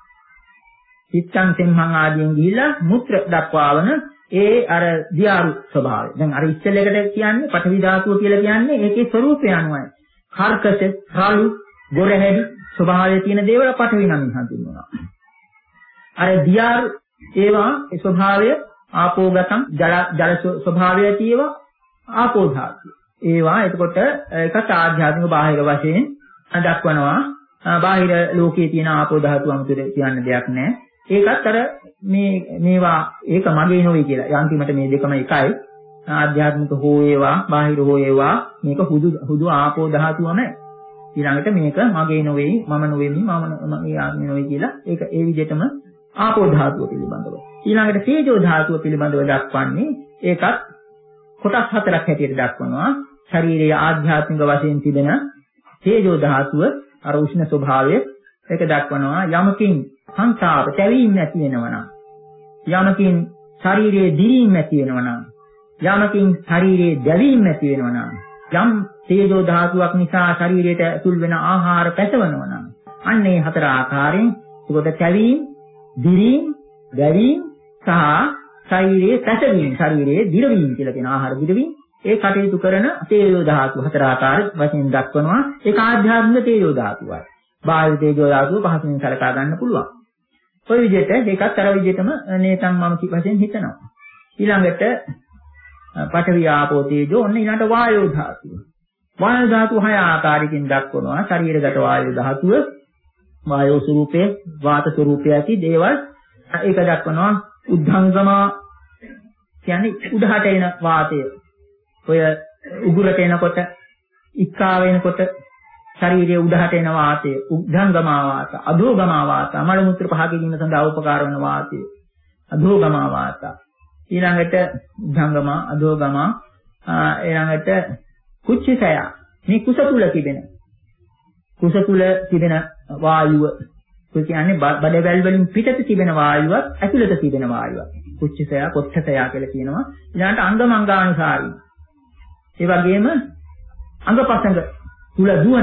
චිත්තං සෙම්හං ආදියෙන් ගිහිලා මුත්‍ර දක්වාවන ඒ අර දියාරු ස්වභාවය. දැන් අර ඉස්සෙල්ලකට කියන්නේ පඨවි ධාතුව කියලා කියන්නේ ඒකේ ස්වરૂපය අනුවයි. කර්කශ, රළු, ගොරහැඩි ස්වභාවයේ තියෙන දේවල් පඨවි නමින් හඳුන්වනවා. අර දියාරු ඒවා ඒ ස්වභාවය ආපෝගතං ජල ජල ස්වභාවය තියෙවා ආපෝ ධාතුව. ඒවා එතකොට ඒකත් ආධ්‍යාත්මික බාහිර වශයෙන් දක්වනවා. බාහිර ලෝකයේ තියෙන ආපෝ ධාතුව අමුතුර කියන්න දෙයක් නැහැ. ඒකත් අර මේ මේවා ඒක මගේ නෙවෙයි කියලා. ඒ අන්තිමට මේ දෙකම එකයි. ආධ්‍යාත්මික හෝ ඒවා බාහිර හෝ ඒවා මේක හුදු හුදු ආපෝ ධාතුවම. ඊළඟට මේක මගේ නෙවෙයි, මම නෙවෙයි, මම මගේ ආත්මය නෙවෙයි කියලා ඒක ඒ විදිහටම ආපෝ ධාතුව පිළිබඳව. ඊළඟට තේජෝ ධාතුව පිළිබඳව දක්වන්නේ ඒකත් කොටස් හතරක් හැටියට දක්වනවා. ශරීරයේ ආධ්‍යාත්මික වශයෙන් තිබෙන තේජෝ ධාතුව අර උෂ්ණ ස්වභාවය ඒක දක්වනවා. යමකින් සංසාර තැවීම නැති වෙනවා නම්, යමකින් ශරීරයේ දිරීම නැති වෙනවා නම්, යමකින් ශරීරයේ දැවීම නැති වෙනවා නම්, යම් තේජෝ ධාතුවක් නිසා ශරීරයට ඇතුල් වෙන ආහාර පැසවනවා නම්, අන්න ඒ හතර ආකාරයෙන් ඒකට තැවීම, දිරීම, දැවීම සහ ශරීරයේ පැසවීම, ශරීරයේ දිරවීම කියලා කියන ආහාර දිරවීම ඒ කටයුතු කරන තේජෝ ධාතු හතර ආකාර වශයෙන් දක්වනවා. ඒක ආධ්‍යාත්මික තේජෝ ධාතුවයි. බාහිර තේජෝ ධාතුව පහසුවෙන් සලකා ගන්න පුළුවන්. ඔය විදිහට ඒකත් අර විදිහටම නේතන් මම කි වශයෙන් හිතනවා. ඊළඟට පඨවි ආපෝ තේජෝ ඔන්න ඊළඟට වායෝ ධාතුව. වායෝ ධාතුව හය ආකාරයකින් දක්වනවා. ශරීරගත වායෝ ධාතුව, වායෝ ස්වરૂපයේ, වාත ස්වરૂපයේ ඇති දේවල් ඒක දක්වනවා. උද්ධංගම කියන්නේ උඩහට එන වාතය. ඔය උගුරට එනකොට, ඉක්කා වෙනකොට ශරීරයේ උඩහට එන වාතය උද්ධංගමා වාත, අධෝගමා වාත, මල මුත්‍ර පහ කිරීම සඳහා උපකාර වන වාතය අධෝගමා වාත. ඊළඟට උද්ධංගමා, අධෝගමා, ඊළඟට කුච්චිතය. මේ කුස තුල තිබෙන කුස තුල තිබෙන වායුව කියන්නේ බඩවැල් වලින් පිටත තිබෙන වායුවත් ඇතුළත තිබෙන වායුවත්. කුච්චිතය, කොච්චතය කියලා කියනවා. ඊළඟට අංගමංගානුසාරී. ඒ වගේම අංගපසංග තුල දුවන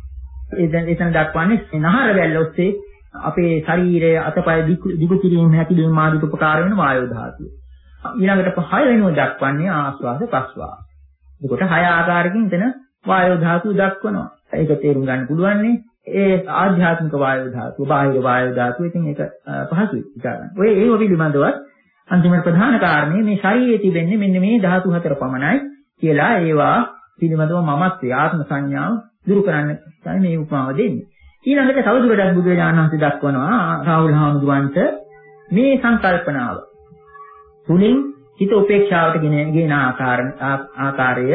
එතන එතන දක්වන්නේ නහර වැල්ල ඔස්සේ අපේ ශරීරයේ අතපය දිගු කිරීම හැකිලිම ආදිට උපකාර වෙන වායෝ ධාතුව. ඊළඟට පහය වෙනුව දක්වන්නේ ආශ්වාස ප්‍රශ්වාස. එතකොට හය ආකාරකින් එතන වායෝ ධාතුව දක්වනවා. ඒක තේරුම් ගන්න පුළුවන්නේ ඒ ආධ්‍යාත්මික වායෝ ධාතුව, බාහිර වායෝ ධාතුව. ඉතින් ඒක පහසුයි හිතා ගන්න. ඔය ඒව පිළිබඳවත් අන්තිමට ප්‍රධාන කාරණේ මේ ශරීරයේ තිබෙන්නේ මෙන්න මේ ධාතු හතර පමණයි කියලා ඒවා පිළිබඳව මමත්වයේ ආත්ම සංඥාව දුරු කරන්න තමයි මේ උපමාව දෙන්නේ. ඊළඟට තවදුරටත් බුදුරජාණන් වහන්සේ දක්වනවා රාහුල හාමුදුරන්ට මේ සංකල්පනාව තුලින් හිත උපේක්ෂාවට ගෙන ගෙන ආකාරය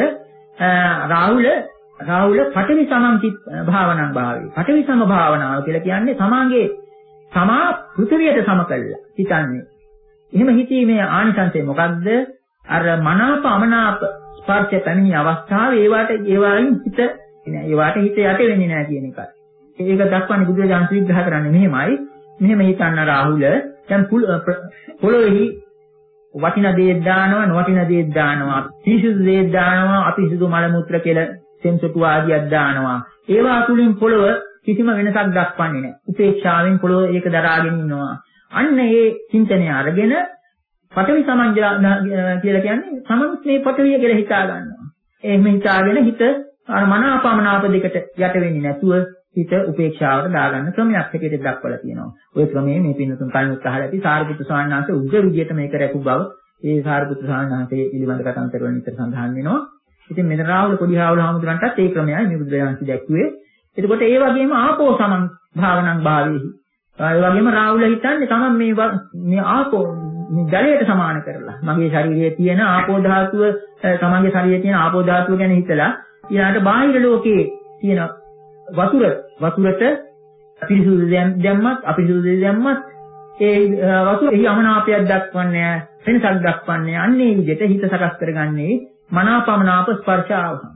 රාහුල රාහුල පඨවි සමන්ති භාවනාං භාවයේ පඨවි සම භාවනාව කියලා කියන්නේ සමාගේ සමා පෘථිවියට සම කළා හිතන්නේ. එහෙම හිතීමේ ආනිසංසය මොකක්ද? අර මනාප අමනාප ස්පර්ශ පැමිණි අවස්ථාවේ ඒවට ඒවායින් හිත ඒවට හිත යට වෙන්නේ නැහැ කියන එකයි. ඒක දක්වන්නේ බුදුරජාණන් විග්‍රහ කරන්නේ මෙහෙමයි. මෙහෙම හිතන්න රාහුල දැන් පොළොවේහි වටිනා දේක් දානවා නොවටිනා දේක් දානවා පිරිසුදු දේක් දානවා අපිරිසුදු මල මුත්‍ර කියලා සෙන්සුතු ආදියක් දානවා. ඒවා තුලින් පොළොව කිසිම වෙනසක් දක්වන්නේ නැහැ. උපේක්ෂාවෙන් පොළොව ඒක දරාගෙන ඉන්නවා. අන්න ඒ චින්තනය අරගෙන පඨවි සමංජා කියලා කියන්නේ සමනුත් මේ පඨවිය කියලා හිතා ගන්නවා. එහෙම හිතාගෙන හිත අර මනාපමනාප දෙකට යට වෙන්නේ නැතුව හිත උපේක්ෂාවට දාගන්න ක්‍රමයක් හැටියට දක්වලා තියෙනවා. ওই ක්‍රමයේ මේ පින්නතුන් කලින් අහලා ඇති සාරිපුත්‍ර ස්වාමීන් වහන්සේ උග්‍ර විදියට මේක රැකු බව ඒ සාරිපුත්‍ර ස්වාමීන් වහන්සේ පිළිබඳ කතාන්තර වලින් විතර සඳහන් වෙනවා. ඉතින් මෙතන රාහුල පොඩි රාහුල හාමුදුරන්ටත් ඒ ක්‍රමයයි මේ බුදුරජාණන් දැක්ුවේ. එතකොට ඒ වගේම ආපෝ සමන් භාවනං භාවේහි. ඒ වගේම රාහුල හිතන්නේ තමයි මේ මේ ආපෝ මේ ජලයට සමාන කරලා මගේ ශරීරයේ තියෙන ආපෝ ධාතුව තමන්ගේ ශරීරයේ තියෙන ආපෝ ධාතුව ගැන හිතලා ඊළඟට බාහිර ලෝකයේ තියෙන වතුර වතුරට පිරිසුදු දැම්මත් අපිරිසුදු දැම්මත් ඒ වතුර එහි අමනාපයක් දක්වන්නේ වෙනසක් දක්වන්නේ අන්නේ විදිහට හිත සකස් කරගන්නේ මනාපමනාප ස්පර්ශ ආවහම.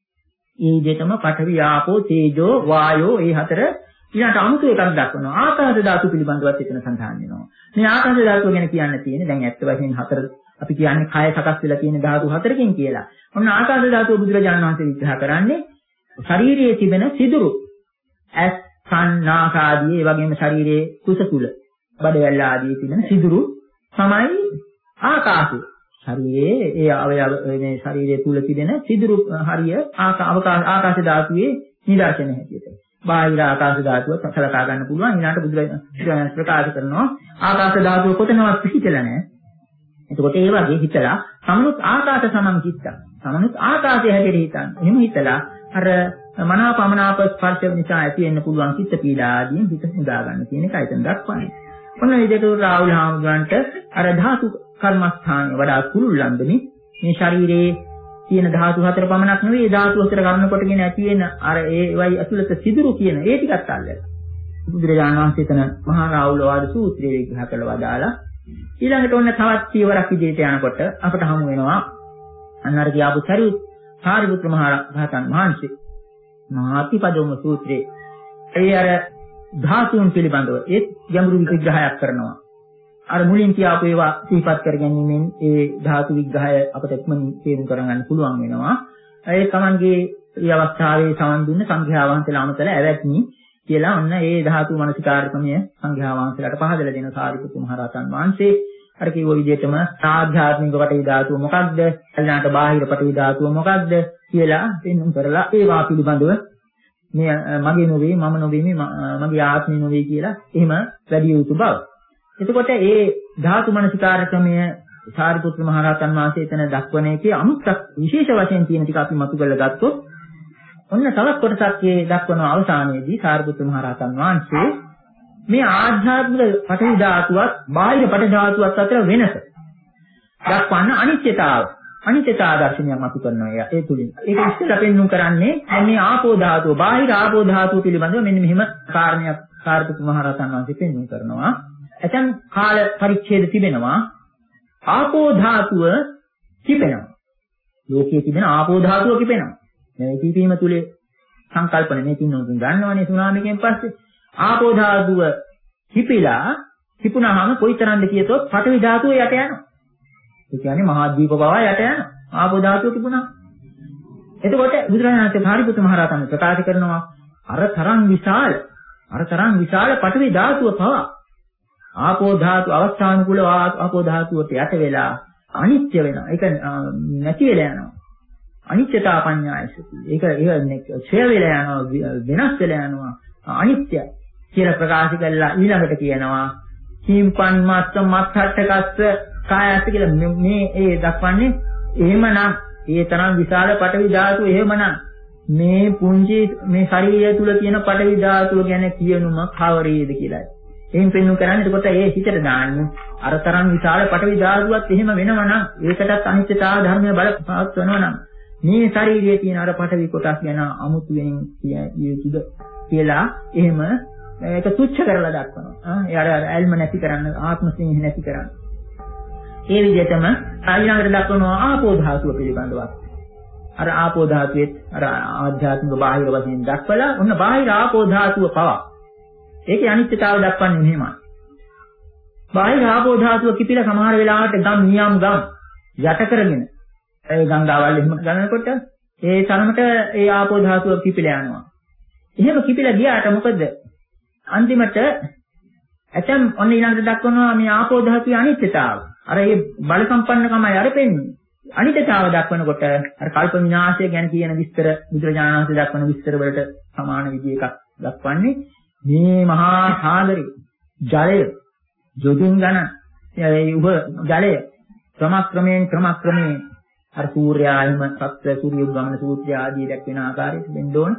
ඒ විදිහටම පඨවි ආපෝ තේජෝ වායෝ ඒ හතර ඊළඟට අමුතු එකක් දක්වනවා. ආකාශ ධාතු පිළිබඳවත් එතන සඳහන් වෙනවා. මේ ආකාශ ධාතුව ගැන කියන්න තියෙන්නේ දැන් ඇත්ත වශයෙන් හතර අපි කියන්නේ කය සකස් වෙලා තියෙන ධාතු හතරකින් කියලා. ඔන්න ආකාශ ධාතුව බුදුරජාණන් වහන්සේ විග්‍රහ කරන්නේ ශරීරයේ තිබෙන සිදුරු ඇස් කන් නාස ආදී ඒ වගේම ශරීරයේ කුස තුල බඩවැල් ආදී තිබෙන සිදුරු තමයි ආකාශය. ශරීරයේ ඒ අවයව මේ ශරීරයේ තුල තිබෙන සිදුරු හරිය ආකාශ ධාතුවේ නිදර්ශන හැටියට. බාහිර ආකාශ ධාතුව සලකා ගන්න පුළුවන්. ඊළාට බුදුරජාණන් ප්‍රකාශ කරනවා ආකාශ ධාතුව කොතනවත් පිහිටලා නැහැ. එතකොට ඒ වගේ හිතලා සමනුත් ආකාශ සමන් කිත්තා. සමනුත් ආකාශය හැටියට හිතන්න. එහෙම හිතලා අර මනාපමනාප ස්පර්ශ නිසා ඇති වෙන්න පුළුවන් චිත්ත පීඩා ආදීන් හිත හදා ගන්න කියන එකයි එතන දක්වන්නේ. ඔන්න ඒ විදිහට රාහුල හාමුදුරන්ට අර ධාතු කර්මස්ථාන වඩා කුළුල් ලම්බෙමි මේ ශරීරයේ තියෙන ධාතු හතර පමණක් නෙවෙයි ධාතු හතර ගන්න කොටගෙන ඇති වෙන අර ඒවයි ඇතුළත සිදුරු කියන ඒ ටිකත් අල්ලලා බුදුරජාණන් වහන්සේ එතන මහා රාහුල වාද සූත්‍රයේ විග්‍රහ කළා වදාලා ඊළඟට ඔන්න තවත් පියවරක් විදිහට යනකොට අපට හමු වෙනවා අන්න අර කියාපු සාරිපුත්‍ර මහ රහතන් වහන්සේ මහාතිපදෝම සූත්‍රයේ ඒ අර ධාතුන් පිළිබඳව ඒ ගැඹුරු විග්‍රහයක් කරනවා. අර මුලින් කියාපු ඒවා සිහිපත් කර ගැනීමෙන් ඒ ධාතු විග්‍රහය අපට ඉක්මනින් තේරුම් කරගන්න පුළුවන් වෙනවා. ඒ තමන්ගේ මේ අවස්ථාවේ සමන් දුන්න සංඝයා වහන්සේලා අමතල ඇවැත්නි කියලා ඔන්න ඒ ධාතු මනසිකාර්කමය සංඝයා වහන්සේලාට පහදලා දෙන සාරිපුත්‍ර මහ රහතන් වහන්සේ අර කිව්ව විදිහටම ආධ්‍යාත්මික පටවි ධාතුව මොකක්ද? ඊළඟට බාහිර පටවි ධාතුව මොකක්ද කියලා පෙන්වන්න කරලා ඒවා පිළිබඳව මේ මගේ නොවේ මම නොවේ මගේ ආත්මය නොවේ කියලා එහෙම වැඩි යුතු බව. එතකොට ඒ ධාතු මනසිකාරකමය සාරිපුත්‍ර මහ රහතන් වහන්සේ එතන දක්වන එකේ අමුත්තක් විශේෂ වශයෙන් තියෙන ටික අපි මතු කරලා ගත්තොත් ඔන්න තවත් කොටසක් ඒ දක්වන අවසානයේදී සාරිපුත්‍ර මහ රහතන් වහන්සේ මේ ආධ්‍යාත්මික පටවි ධාතුවත් බාහිර පටවි ධාතුවත් අතර වෙනස දක්වන අනිත්‍යතාව අනිත්‍යතාව දර්ශනයක් මතු කරනවා ඒ තුලින්. ඒක ඉස්සෙල්ලා පෙන්වුම් කරන්නේ මේ ආපෝ ධාතුව බාහිර ආපෝ ධාතුව පිළිබඳව මෙන්න මෙහිම කාරණයක් සාරිපුත්‍ර මහ රහතන් වහන්සේ පෙන්වුම් කරනවා. එතෙන් කාල පරිච්ඡේද තිබෙනවා ආපෝ ධාතුව කිපෙනවා. ලෝකයේ තිබෙන ආපෝ ධාතුව කිපෙනවා. මේ කිපීම තුලේ සංකල්පන මේ කින්නෝකින් ගන්නවනේ සුනාමිකෙන් පස්සේ ආපෝ ධාතුව කිපිලා කිපුණාම කොයිතරම්ද කියතොත් පඨවි ධාතුව යට යනවා. ඒ කියන්නේ මහා දීප බව යට යනවා. ආපෝ ධාතුව කිපුණා. එතකොට බුදුරජාණන් වහන්සේ සාරිපුත්‍ර මහ රහතන් ප්‍රකාශ කරනවා අර තරම් විශාල අර තරම් විශාල පඨවි ධාතුව පවා ආපෝ ධාතු අවස්ථානුකූල ආපෝ ධාතුවට යට වෙලා අනිත්‍ය වෙනවා. ඒක නැති වෙලා යනවා. අනිත්‍යතා පඤ්ඤායසති. ඒක ඒක ක්ෂය වෙලා යනවා, වෙනස් වෙලා යනවා. අනිත්‍ය කියලා ප්‍රකාශ කළා ඊළඟට කියනවා කීම්පන් මත්ත මත්හට්ටකස්ස කායස කියලා මේ ඒ දක්වන්නේ එහෙමනම් ඒ තරම් විශාල පටවි ධාතු එහෙමනම් මේ පුංචි මේ ශරීරය තුල තියෙන පඨවි ධාතුව ගැන කියනුම කවරේද කියලා. එහෙන් පෙන්වු කරන්නේ එතකොට ඒ හිතට දාන්නේ අර තරම් විශාල පඨවි ධාතුවක් එහෙම වෙනවා නම් ඒකටත් අනිත්‍යතාව ධර්මය බලපාත් වෙනවා නම් මේ ශරීරයේ තියෙන අර පඨවි කොටස් ගැන අමුතුවෙන් කිය යුතුද කියලා එහෙම ඒක තුච්ච කරලා දක්වනවා. ඒ අර ඇල්ම නැති කරන්න ආත්ම ස්නේහ නැති කරන්න. ඒ විදිහටම ඊළඟට දක්වනවා ආපෝ ධාතුව පිළිබඳව. අර ආපෝ ධාතුවේ අර ආධ්‍යාත්මික බාහිර වශයෙන් දක්වලා ඔන්න බාහිර ආපෝ ධාතුව පවා. ඒකේ අනිත්‍යතාව දක්වන්නේ මෙහෙමයි. බාහිර ආපෝ ධාතුව කිපිලා සමහර වෙලාවට ගම් නියම් ගම් යට කරගෙන ඒ ගංගාවල් එහෙම ගන්නකොට ඒ තරමට ඒ ආපෝ ධාතුව කිපිලා යනවා. එහෙම කිපිලා ගියාට මොකද? අන්තිමට ඇතම් ඔන්න ඊළඟට දක්වනවා මේ ආපෝ ධාතුවේ අනිත්‍යතාව. අර ඒ බල සම්පන්නකමයි අර පෙන්නේ. අනිත්‍යතාව දක්වනකොට අර කල්ප විනාශය ගැන කියන විස්තර බුදුරජාණන් වහන්සේ දක්වන විස්තර වලට සමාන විදිහ එකක් දක්වන්නේ මේ මහා සාගරේ ජලය යොදුන් ගණන් ඒ උහ ජලය ක්‍රමක්‍රමයෙන් ක්‍රමක්‍රමයෙන් අර සූර්යායම සත්‍ය සූර්ය ගමන සූත්‍රය ආදී දක්වන ආකාරයට වෙන්න ඕන.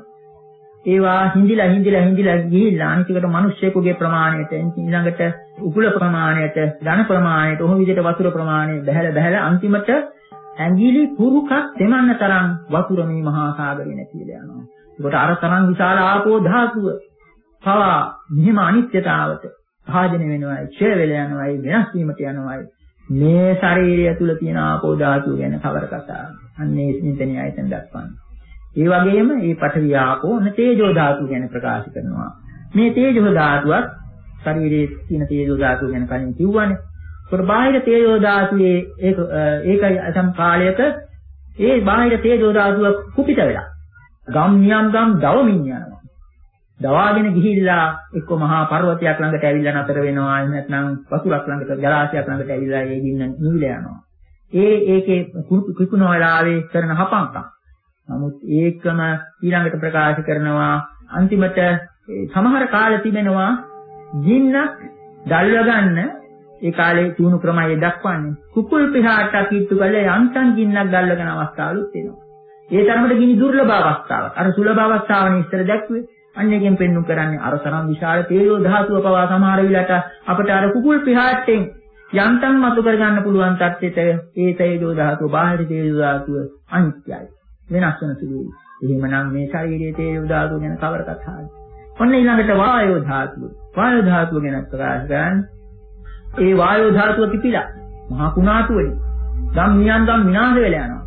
ඒවා හිඳිලා හිඳිලා හිඳිලා ගිහිල්ලා අනිතිකට මිනිස්සෙකුගේ ප්‍රමාණයට ඊළඟට උගුල ප්‍රමාණයට ධන ප්‍රමාණයට ඔහොම විදිහට වතුර ප්‍රමාණය බහැලා බහැලා අන්තිමට ඇඟිලි පුරුකක් දෙමන්න තරම් වතුර මේ මහා සාගරේ නැතිලා යනවා. ඒකට අර තරම් විශාල ආපෝ ධාතුව පවා මෙහිම අනිත්‍යතාවට භාජනය වෙනවා, ඡය වෙලා යනවා, වෙනස් වීමට යනවා. මේ ශරීරය තුල තියෙන ආපෝ ධාතුව ගැන කවර කතාවක්. අන්න ඒ නිතනිය ආයතන දක්වන්නේ. ඒ වගේම මේ පඨවි ආපෝ න තේජෝ ධාතුව ගැන ප්‍රකාශ කරනවා. මේ තේජෝ ධාතුවත් ශරීරයේ තියෙන තේජෝ ධාතුව ගැන කලින් කිව්වනේ. ඒකට බාහිර තේජෝ ධාතුවේ ඒක ඒකයි අසම් කාලයක ඒ බාහිර තේජෝ ධාතුව කුපිත වෙලා ගම් නියම් ගම් දවමින් යනවා. දවාගෙන ගිහිල්ලා එක්ක මහා පර්වතයක් ළඟට ඇවිල්ලා නතර වෙනවා. නැත්නම් වතුරක් ළඟට ජලාශයක් ළඟට ඇවිල්ලා ඒ ගින්න නිවිලා යනවා. ඒ ඒකේ කුකුණ වෙලාවේ කරන හපංකම්. නමුත් ඒකම ඊළඟට ප්‍රකාශ කරනවා අන්තිමට සමහර කාල තිබෙනවා ගින්නක් දැල්ව ගන්න ඒ කාලේ තුණු ක්‍රමය දක්වන්නේ කුකුල් පිහාටක් ඉට්ටු කළේ යන්තම් ගින්නක් දැල්වගෙන අවස්ථාවලුත් වෙනවා. ඒ තරමට ගිනි දුර්ලභ අවස්ථාවක්. අර සුලභ අවස්ථාවනේ ඉස්සර දැක්වේ. අන්න එකෙන් පෙන්වු කරන්නේ අර තරම් විශාල තේජෝ ධාතුව පවා සමහර විලට අපිට අර කුකුල් පිහාට්ටෙන් යන්තම් මතු කර ගන්න පුළුවන් තත්ත්වයට ඒ තේජෝ ධාතුව බාහිර තේජෝ ධාතුව අනිත්‍යයි. වෙනස් වෙන සුළුයි. එහෙමනම් මේ ශරීරයේ තේජෝ ධාතුව ගැන කවර කතාවද? ඔන්න ඊළඟට වායෝ ධාතුව. වායෝ ධාතුව ගැන ප්‍රකාශ කරන්නේ ඒ වායෝ ධාතුව කිපිලා මහා කුණාටු වලින් ගම් නියම් ගම් විනාශ වෙලා යනවා.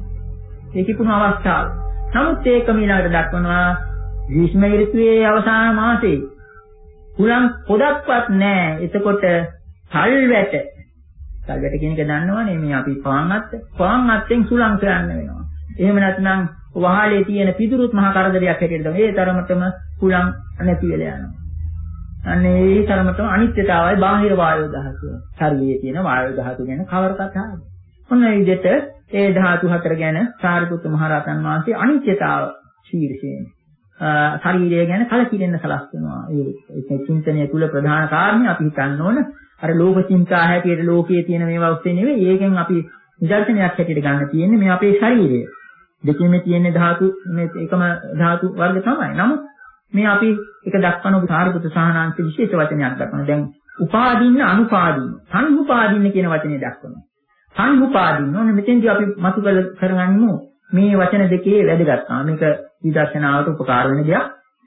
ඒ කිපුණු අවස්ථාව. නමුත් ඒකම ඊළඟට දක්වනවා ග්‍රීෂ්ම ඍතුවේ අවසාන මාසයේ කුලම් පොදක්වත් නැහැ. එතකොට සල්වැට සල්වැට කියන එක දන්නවනේ මේ අපි පාන් අත්ත පාන් අත්තෙන් සුලං කරන්න වෙනවා. එහෙම නැත්නම් වහලේ තියෙන පිදුරුත් මහා කරදරයක් හැටියට තමයි ඒ තරමටම කුලම් නැති වෙලා යනවා. අනේ ඒ තරමටම අනිත්‍යතාවයි බාහිර වායෝ ධාතුව. ශරීරයේ තියෙන වායෝ ධාතුව ගැන කවර කතාවද? ඔන්න ඒ විදිහට ඒ ධාතු හතර ගැන සාරිපුත්ත මහ රහතන් වහන්සේ අනිත්‍යතාව ශීර්ෂයෙන් ශරීරය ගැන කලකිරෙන්න සලස්වනවා. ඒ චින්තනය තුල ප්‍රධාන කාරණේ අපි හිතන්න ඕන අර ලෝක චින්තා හැටියට ලෝකයේ තියෙන මේවා ඔස්සේ නෙවෙයි. ඒකෙන් අපි නිදර්ශනයක් හැටියට ගන්න තියෙන්නේ මේ අපේ ශරීරය. දෙකෙම තියෙන ධාතු මේ එකම ධාතු වර්ග තමයි. නමුත් මේ අපි එක දක්වන සාරිපුත්‍ර සාහනාංශ විශේෂ වචනයක් දක්වනවා. දැන් උපාදීන්න අනුපාදීන්න සංඋපාදීන්න කියන වචනේ දක්වනවා. සංඋපාදීන්න ඕනේ මෙතෙන්දී අපි මතු කරගන්නු මේ වචන දෙකේ වැදගත්කම. මේක විදර්ශනාවට උපකාර වෙන දෙයක්.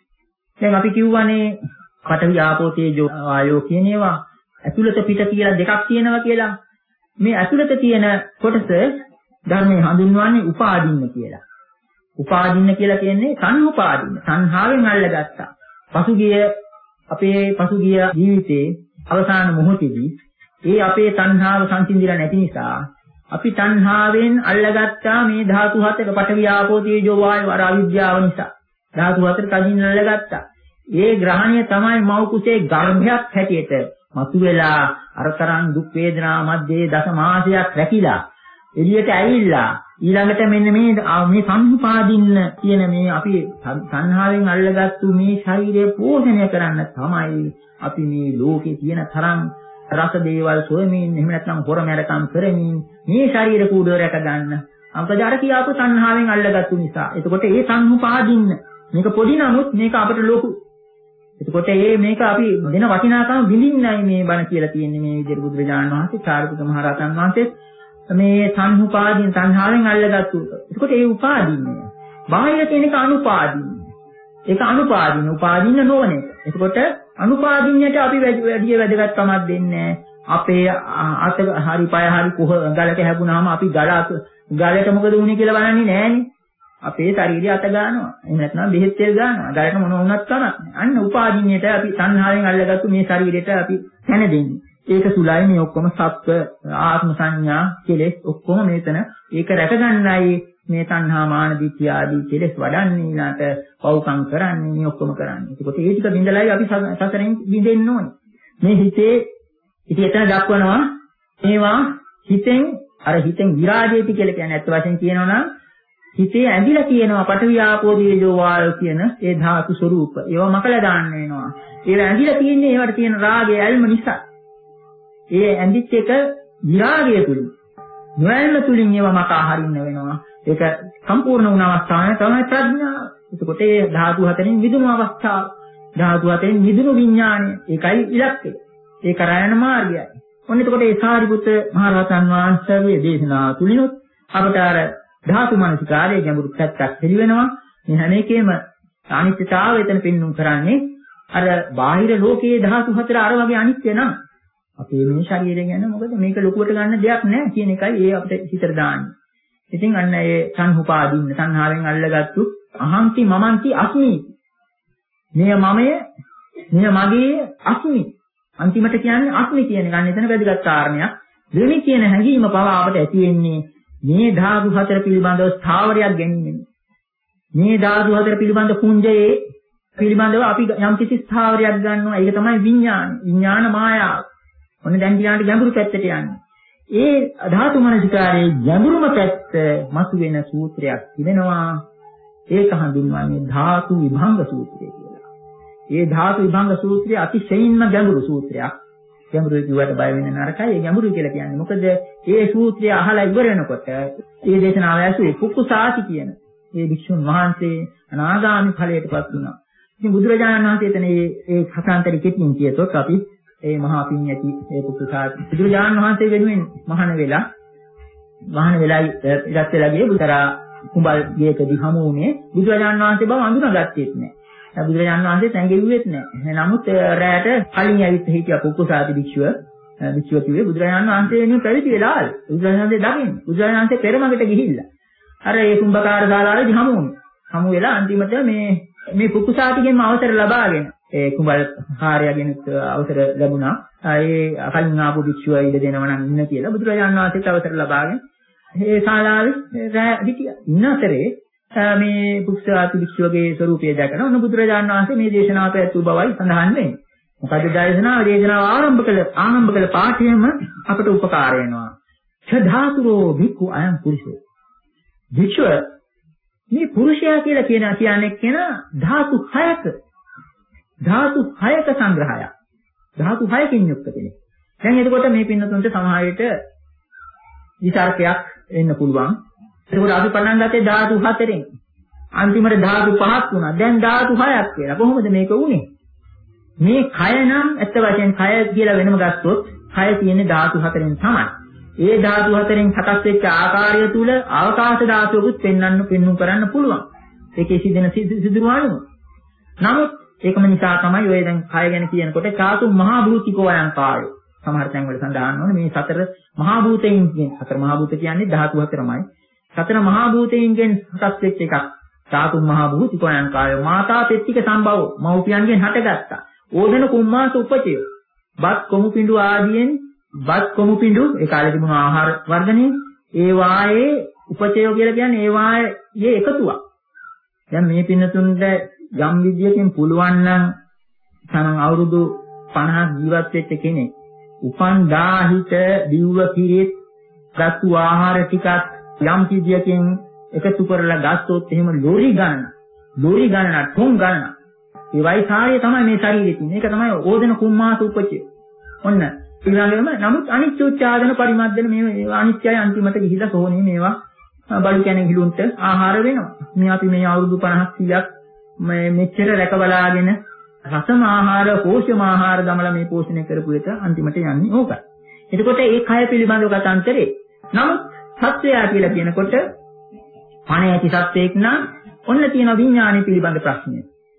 දැන් අපි කියවනේ පඨවි ආපෝ තේජෝ ආයෝ කියන ඒවා ඇතුළත පිට කියලා දෙකක් තියෙනවා කියලා. මේ ඇතුළත තියෙන කොටස ධර්මයේ හඳුන්වන්නේ උපාදීන්න කියලා. උපාදීන්න කියලා කියන්නේ සංඋපාදීන්න. සංහාවෙන් අල්ලගත්තා. පසුගිය අපේ පසුගිය ජීවිතේ අවසාන මොහොතේදී ඒ අපේ තණ්හාව සංසිඳිලා නැති නිසා අපි තණ්හාවෙන් අල්ලගත්තා මේ ධාතු හතර පඨවි ආපෝ තේජෝ වායෝ අර අවිද්‍යාව නිසා. ධාතු හතර කලින් අල්ලගත්තා. ඒ ග්‍රහණය තමයි මව් කුසේ ගර්භයක් හැටියට මතුවෙලා අරතරන් දුක් වේදනා මැද්දේ දස මාසයක් රැකිලා එළියට ඇවිල්ලා ඊළඟට මෙන්න මේ මේ සංහිපාදින්න කියන මේ අපි සංහාවෙන් අල්ලගත්තු මේ ශරීරය පෝෂණය කරන්න තමයි අපි මේ ලෝකේ තියෙන තරම් රස දේවල් සොයමින් එහෙම නැත්නම් හොර මැරකම් කරමින් මේ ශරීර කූඩුව රැක ගන්න මොකද අර කියාපු තණ්හාවෙන් අල්ලගත්තු නිසා. එතකොට ඒ සංහුපාදින්න මේක පොඩි නමුත් මේක අපට ලොකු. එතකොට මේ මේක අපි දෙන වටිනාකම විඳින්නයි මේ බණ කියලා තියෙන්නේ මේ විදිහට බුදුරජාණන් වහන්සේ සාරිපුත්‍ර මහ රහතන් වහන්සේ මේ සංහුපාදින් තණ්හාවෙන් අල්ලගත්තු. එතකොට ඒ උපාදින්නේ බාහිර කියන එක අනුපාදින්නේ. ඒක අනුපාදින්න උපාදින්න නොවන එක. එතකොට අනුපාදින්නට අපි වැඩි වැදගත්කමක් දෙන්නේ අපේ අත හරි පය හරි කොහ ගලට හැපුණාම අපි ගල ගලට මොකද වුනේ කියලා බලන්නේ නැහනේ. අපේ ශරීරය අත ගන්නවා. එහෙම නැත්නම් බෙහෙත් තෙල් ගන්නවා. ගලට මොන වුණත් කමක් නැහැ. අන්න උපාදින්නට අපි තණ්හාවෙන් අල්ලගත්තු මේ ශරීරයට අපි තැන දෙන්නේ. ඒක සුලයි මේ ඔක්කොම සත්ව ආත්ම සංඥා කෙලෙස් ඔක්කොම මෙතන ඒක රැකගන්නයි මේ තණ්හා මාන දිට්ඨිය ආදී කෙලෙස් වඩන්නේ ඊළාට පව්කම් කරන්නේ මේ ඔක්කොම කරන්නේ. ඒකත් ඒ ටික බින්දලයි අපි සසරෙන් බින්දෙන්න ඕනේ. මේ හිතේ ඉතින් එතන දක්වනවා මේවා හිතෙන් අර හිතෙන් විරාජේති කියලා කියන්නේ අත් වශයෙන් කියනවා නම් හිතේ ඇඳිලා තියෙනවා පඨවි ආපෝ තේජෝ වායෝ කියන ඒ ධාතු ස්වરૂප. ඒවා මකලා දාන්න වෙනවා. ඒවා ඇඳිලා තියෙන්නේ ඒවට තියෙන රාගය ඇල්ම නිසා. ඒ ඇඳිච්ච එක විරාගය තුලින් නොඇල්ම තුලින් ඒවා මකා හරින්න වෙනවා. ඒක සම්පූර්ණ වුණ අවස්ථාවේ තමයි ප්‍රඥාව. එතකොට ඒ ධාතු හතරෙන් මිදුණු අවස්ථාව. ධාතු හතරෙන් මිදුණු විඥානය. ඒකයි ඉලක්කය. ඒ කරායන මාර්ගයයි. ඔන්න එතකොට ඒ සාරිපුත්ත මහ රහතන් වහන්සේගේ දේශනාව තුලිනුත් අපට අර ධාතු මනසිකාරයේ ගැඹුරු පැත්තක් පිළිවෙනවා. මේ හැම එකෙම අනිත්‍යතාවය එතන පෙන්වුම් කරන්නේ අර බාහිර ලෝකයේ ධාතු හතර අර වගේ අනිත්‍ය නම් අපේ මේ ශරීරය ගැන මොකද මේක ලොකුවට ගන්න දෙයක් නැහැ කියන එකයි ඒ අපිට හිතට දාන්නේ. ඉතින් අන්න ඒ සංහුපාදින්න සංහාවෙන් අල්ලගත්තු අහංති මමන්ති අස්මි. මෙය මමය, මෙය මගේ අස්මි. අන්තිමට කියන්නේ අස්මි කියන ගන්න එතන වැදගත් කාරණයක්. දෙවෙනි කියන හැඟීම පවා අපට ඇති වෙන්නේ මේ ධාතු හතර පිළිබඳව ස්ථාවරයක් ගැනීමෙන්. මේ ධාතු හතර පිළිබඳ කුංජයේ පිළිබඳව අපි යම් කිසි ස්ථාවරයක් ගන්නවා. ඒක තමයි විඥාන. විඥාන මායාව. ඔන්න දැන් ඊළඟට ගැඹුරු පැත්තට යන්නේ. ඒ ධාතු මනසිකාරයේ ගැඹුරුම පැත්ත මතුවෙන සූත්‍රයක් තිබෙනවා. ඒක හඳුන්වන්නේ ධාතු විභංග සූත්‍රය කියලා. ඒ ධාතු විභංග සූත්‍රය අතිශයින්ම ගැඹුරු සූත්‍රයක්. ගැඹුරු කියුවට බය වෙන්න නරකයි. ඒ ගැඹුරු කියලා කියන්නේ මොකද ඒ සූත්‍රය අහලා ඉවර වෙනකොට ඒ දේශනාව ඇසුවේ කුක්කුසාති කියන ඒ භික්ෂුන් වහන්සේ අනාගාමි ඵලයටපත් වුණා. ඉතින් බුදුරජාණන් වහන්සේ එතන මේ ඒ කථාන්තරෙ කෙටියෙන් කියතොත් අපි ඒ මහා පින් ඇති ඒ කුක්කුසාති බුදුරජාණන් වහන්සේ වෙනුවෙන් මහාන වෙලා මහාන වෙලයි ඉරත් වෙලා ගියේ බුතරා කුඹල් ගේකදී හමු වුණේ බුදුරජාණන් වහන්සේ බව අඳුනගත්තේත් නැහැ. බුදුරජාණන් වහන්සේ තැඟෙව්වෙත් නැහැ. නමුත් රැයට කලින් ඇවිත් හිටිය කුක්කුසාති භික්ෂුව භික්ෂුව කිව්වේ බුදුරජාණන් වහන්සේ වෙනුවෙන් පැවිදි වෙලාල්. බුදුරජාණන් වහන්සේ දකින්න. බුදුරජාණන් වහන්සේ පෙරමගට ගිහිල්ලා අර ඒ කුඹකාර ශාලාවේදී හමු වුණා. හමු වෙලා අන්තිමට මේ මේ කුක්කුසාතිගෙන්ම අවසර ලබාගෙන ඒ කුඹල් කාර්යයෙන් අවසර ලැබුණා. ඒ කලින් ආපු භික්ෂුව ඉඳ දෙනව නම් ඉන්න කියලා බුදුරජාණන් වහන්සේට අවසර ලබාගෙන ඒ ශාලාවේ රැ හිටියා. ඉන්න අතරේ මේ පුක්ෂාති භික්ෂුවගේ ස්වරූපය දැකලා ඔන්න බුදුරජාණන් වහන්සේ මේ දේශනාව පැවැත්වූ බවයි සඳහන් වෙන්නේ. මොකද දේශනාව දේශනාව ආරම්භ කළ ආරම්භ කළ පාඨයම අපට උපකාර වෙනවා. ඡධාතුරෝ භික්ඛු අයං පුරුෂෝ. භික්ෂුව මේ පුරුෂයා කියලා කියන කියන්නේ කෙන ධාතු හයක ධාතු හයක සංග්‍රහයක්. ධාතු හයකින් යුක්ත කෙනෙක්. දැන් එතකොට මේ පින්නතුන්ට සමාහයට විචාරකයක් එන්න පුළුවන්. ඒකෝට අපි පටන් ගත්තේ ධාතු හතරෙන්. අන්තිමට ධාතු පහක් වුණා. දැන් ධාතු හයක් කියලා. කොහොමද මේක වුනේ? මේ කය නම් ඇත්ත වශයෙන් කය කියලා වෙනම ගත්තොත් කය තියෙන්නේ ධාතු හතරෙන් තමයි. ඒ ධාතු හතරෙන් සකස් වෙච්ච ආකාරය තුල අවකාශ ධාතුවකුත් පෙන්වන්න පෙන්වු කරන්න පුළුවන්. ඒකේ සිදෙන සිදුරු අණුව. නමුත් ඒකම නිසා තමයි ඔය දැන් කය ගැන කියනකොට චාතු මහා භූතිකෝ අයං කායෝ. සමහර තැන්වල සඳහන් වුණේ මේ සතර මහා භූතයෙන් කියන්නේ සතර මහා භූත කියන්නේ ධාතු හතරමයි. සතර මහා භූතයෙන්ගෙන් සකස් වෙච්ච එකක්. ධාතු මහා භූතිකෝ අයං කායෝ. මාතා පෙත්තික සම්භව මෞපියන්ගෙන් හටගත්තා. ඕදන කුම්මාස උපචය. බත් කොමු පිඬු ආදියෙන් බත් කොමු පිඬු ඒ කාලේ තිබුණු ආහාර වර්ගනේ ඒ වායේ උපචය කියලා කියන්නේ ඒ වායේ එකතුවක්. දැන් මේ පින්නතුන්ට යම් විදියකින් පුළුවන් නම් තමන් අවුරුදු පනහක් ජීවත් වෙච්ච කෙනෙක් උපන් දාහිත දිව්ව කිරිත් ගත්තු ආහාර ටිකක් යම් විදියකින් එකතු කරලා ගත්තොත් එහෙම ලෝරි ගන්න ලෝරි ගන්න ටොන් ගන්න ඒ වයිසාරිය තමයි මේ ශරීරයේ තියෙන්නේ. ඒක තමයි ඕදන කුම්මාස උපචය. ඔන්න ඊළඟටම නමුත් අනිත්‍ය උච්චාදන පරිමද්දන මේ අනිත්‍යයි අන්තිමට ගිහිලා සෝනේ මේවා බඩු කැණි හිලුන්ට ආහාර වෙනවා. මේ අපි මේ අවුරුදු පනහක් සීයක් මේ මෙච්චර රැකබලාගෙන රසම ආහාර, පෝෂ්‍යම ආහාර දමලා මේ පෝෂණය කරපු එක අන්තිමට යන්නේ ඕකයි. එතකොට ඒ කය පිළිබඳව කතාන්තරේ. නමුත් සත්වයා කියලා කියනකොට පණ ඇති සත්වයක් නම් ඔන්න තියෙන විඥානය පිළිබඳ ප්‍රශ්නය.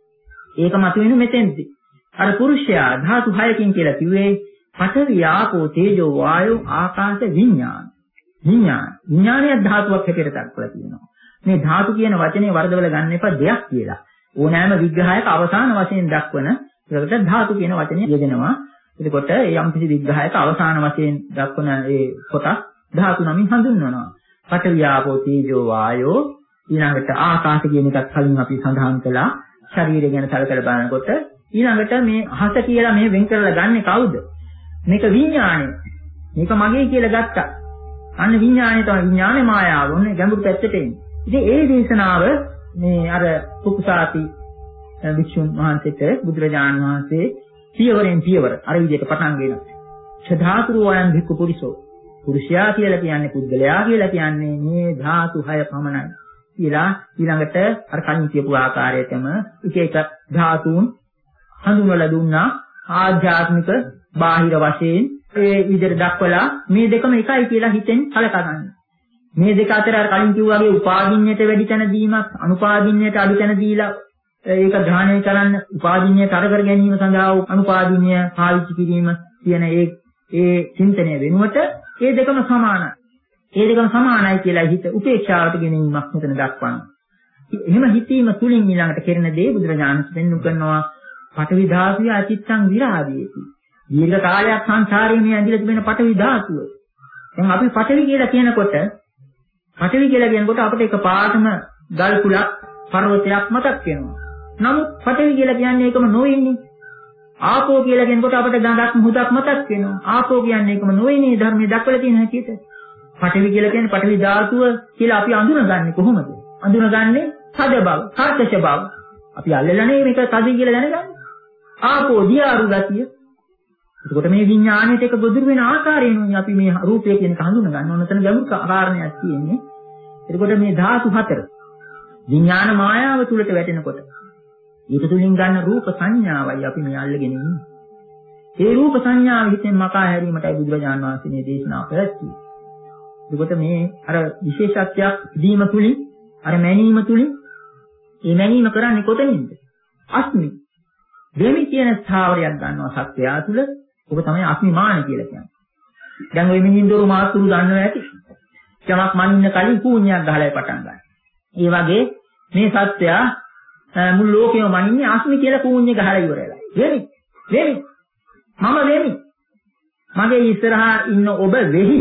ඒක මතුවෙන්නේ මෙතෙන්දී. අර පුරුෂයා ධාතු හයකින් කියලා කිව්වේ පඨවි, ආපෝ, තේජෝ, වායෝ, ආකාශ, විඥාන. විඥාන. විඥානය ධාතුවක් හැටියට දක්වලා තියෙනවා. මේ ධාතු කියන වචනේ වරදවල ගන්න එපා දෙයක් කියලා. ඕනෑම විග්‍රහයක අවසාන වශයෙන් දක්වන ඒකට ධාතු කියන වචනේ යෙදෙනවා. එතකොට ඒ යම් කිසි විග්‍රහයක අවසාන වශයෙන් දක්වන ඒ කොටස් ධාතු නමින් හඳුන්වනවා. පඨවි, ආපෝ, තේජෝ, වායෝ, ඊළඟට ආකාශ කියන එකත් කලින් අපි සඳහන් කළා. ශරීරය ගැන සැලකලා බලනකොට ඊළඟට මේ හස කියලා මේ වෙන් කරලා ගන්නෙ කවුද? මේක විඥාණය. මේක මගේ කියලා ගත්තා. අන්න විඥාණය තමයි විඥානේ මායාව. ඔන්නේ ගැඹුරු පැත්තට එන්නේ. ඉතින් ඒ දේශනාව මේ අර කුකුසාති වික්ෂුන් වහන්සේට බුදුරජාණන් වහන්සේ පියවරෙන් පියවර අර විදිහට පටන් ගන්නවා. ඡධාතුරෝ අයං භික්ඛු පුරිසෝ. පුරුෂයා කියලා කියන්නේ පුද්ගලයා කියලා කියන්නේ මේ ධාතු හය පමණයි. කියලා ඊළඟට අර කලින් කියපු ආකාරයටම එක එක ධාතුන් හඳුන්වලා දුන්නා. ආධ්‍යාත්මික බාහිර වශයෙන් ඒ විදිහට දක්වලා මේ දෙකම එකයි කියලා හිතෙන් කලක ගන්න. මේ දෙක අතර අර කලින් කිව්වා වගේ උපාදින්නයට වැඩි තැන දීමක්, අනුපාදින්නයට අඩු තැන දීලා ඒක ග්‍රහණය කරන්න, උපාදින්නයට අර කර ගැනීම සඳහා අනුපාදින්නය පාවිච්චි කිරීම කියන ඒ ඒ චින්තනය වෙනුවට ඒ දෙකම සමානයි. ඒ දෙකම සමානයි කියලා හිත උපේක්ෂාවට ගෙනීමක් මෙතන දක්වනවා. එහෙම හිතීම තුලින් ඊළඟට කෙරෙන දේ බුදුරජාණන් පෙන්වු කරනවා පඨවි ධාතුය අචිත්තං විරාදීති. දීර්ඝ කාලයක් සංසාරයේ මේ ඇඳිලා තිබෙන පඨවි ධාතුව. දැන් අපි පඨවි කියලා කියනකොට පඨවි කියලා කියනකොට අපිට එක පාටම ගල් කුලක් පර්වතයක් මතක් වෙනවා. නමුත් පඨවි කියලා කියන්නේ ඒකම නොවෙන්නේ. ආපෝ කියලා කියනකොට අපිට ගඟක් මුහුදක් මතක් වෙනවා. ආපෝ කියන්නේ ඒකම නොවෙන්නේ ධර්මයේ දක්වලා තියෙන හැටියට. පඨවි කියලා කියන්නේ පඨවි ධාතුව කියලා අපි අඳුනගන්නේ කොහොමද? අඳුනගන්නේ සද බව, කර්කශ බව. අපි අල්ලලා නේ මේක සද කියලා දැනගන්නේ. ආපෝ දියාරු ගතිය. එතකොට මේ විඥාණයට එක ගොදුරු වෙන ආකාරයෙන් අපි මේ රූපය කියන එක හඳුනගන්න ඕන. එතන ගැඹුරු කාරණයක් තියෙන්නේ. එතකොට මේ ධාතු හතර විඥාන මායාව තුලට වැටෙනකොට ඒක තුලින් ගන්න රූප සංඥාවයි අපි මේ අල්ලගෙන ඉන්නේ. ඒ රූප සංඥාව හිතෙන් මකා හැරීමටයි බුදුරජාණන් වහන්සේ මේ දේශනාව කරන්නේ. එතකොට මේ අර විශේෂත්වයක් දීම තුලින් අර මැනීම තුලින් මේ මැනීම කරන්නේ කොතනින්ද? අස්මි. දෙමි කියන ස්ථාවරයක් ගන්නවා සත්‍යය තුල. ඔබ තමයි අස්මිමාන කියලා කියන්නේ. දැන් ওই මිනින්දරු මාතුරු දන්නවා ඇති. යමක් මනින්න කලින් කූණ්‍යක් ගහලා පටන් ගන්නවා. ඒ වගේ මේ සත්‍යය මුළු ලෝකෙම මනින්නේ අස්මි කියලා කූණ්‍ය ගහලා ඉවරලා. වෙමි. වෙමි. මම වෙමි. මගේ ඉස්සරහා ඉන්න ඔබ වෙහි.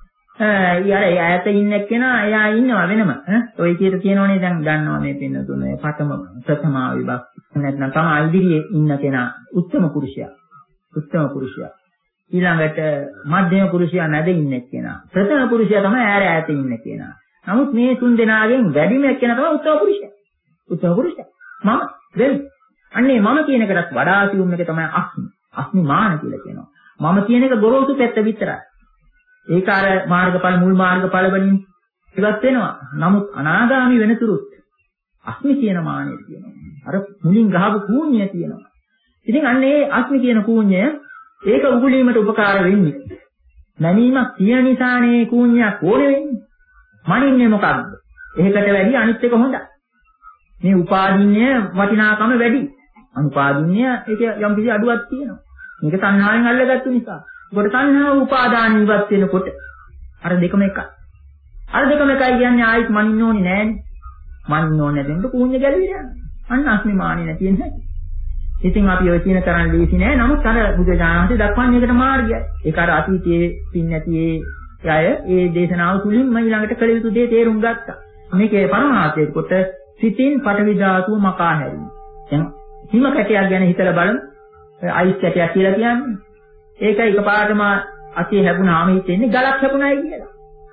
යාර ඒ ඈත ඉන්න කෙනා එයා ඉන්නවා වෙනම. ඔය විදිහට කියනෝනේ දැන් ගන්නවා මේ පින්න තුනේ පඨම ප්‍රථමා විභක්ති. නැත්නම් තමයි ඉදිරියේ ඉන්න කෙනා උත්තම පුරුෂයා. උත්තම පුරුෂයා. ඊළඟට මධ්‍යම පුරුෂයා නැද ඉන්න කෙනා. ප්‍රථම පුරුෂයා තමයි ඈර ඈත ඉන්න කෙනා. නමුත් මේ තුන් දෙනාගෙන් වැඩිම කෙනා තමයි උත්තම පුරුෂයා. උත්තම පුරුෂයා. මම වෙමි. අන්නේ මම කියන එකටත් වඩා සියුම් එක තමයි අස්මි. අස්මි මාන කියලා කියනවා. මම කියන එක ගොරෝසු පැත්ත විතරයි. ඒක අර මාර්ගඵල මුල් මාර්ගඵල වලින් ඉවත් වෙනවා. නමුත් අනාගාමි වෙනතුරුත් අස්මි කියන මානෙ තියෙනවා. අර මුලින් ගහපු කූණ්‍ය තියෙනවා. ඉතින් අන්න ඒ අස්මි කියන කූණ්‍ය ඒක උගුලීමට උපකාර වෙන්නේ. නැනීමක් තියෙන නිසානේ කූණ්‍යක් ඕනේ වෙන්නේ. මනින්නේ මොකද්ද? ඒකට වැඩි අනිත් එක හොඳයි. මේ උපාදින්‍ය වටිනාකම වැඩි. අනුපාදින්‍ය ඒක යම් කිසි අඩුවක් තියෙනවා. මේක තණ්හාවෙන් අල්ලගත්තු නිසා. ඒකට තණ්හාව උපාදාන ඉවත් වෙනකොට අර දෙකම එකයි. අර දෙකම එකයි කියන්නේ ආයිත් මනින්න ඕනේ නෑනේ. මනින්න ඕනේ නැදෙන්න කූණ්‍ය ගැලවිලා යනවා. අන්න අස්මිමානිය නැති වෙන හැටි. ඉතින් අපි ඔය කියන තරම් ලීසි නෑ. නමුත් අර බුදුජානකසේ දක්වන්නේ ඒකට මාර්ගයයි. ඒක අර අතීතයේ පින් නැති ඒ අය ඒ දේශනාව තුලින්ම ඊළඟට කළ යුතු දේ තේරුම් ගත්තා. මේකේ පරමාර්ථය කොට සිතින් පටවි ධාතුව මකා හැරීම. දැන් හිම කැටයක් ගැන හිතලා බලමු. අයිස් කැටයක් කියලා කියන්නේ. ඒක එකපාරටම අතේ හැපුණාම හිතෙන්නේ ගලක් හැපුණායි කියලා.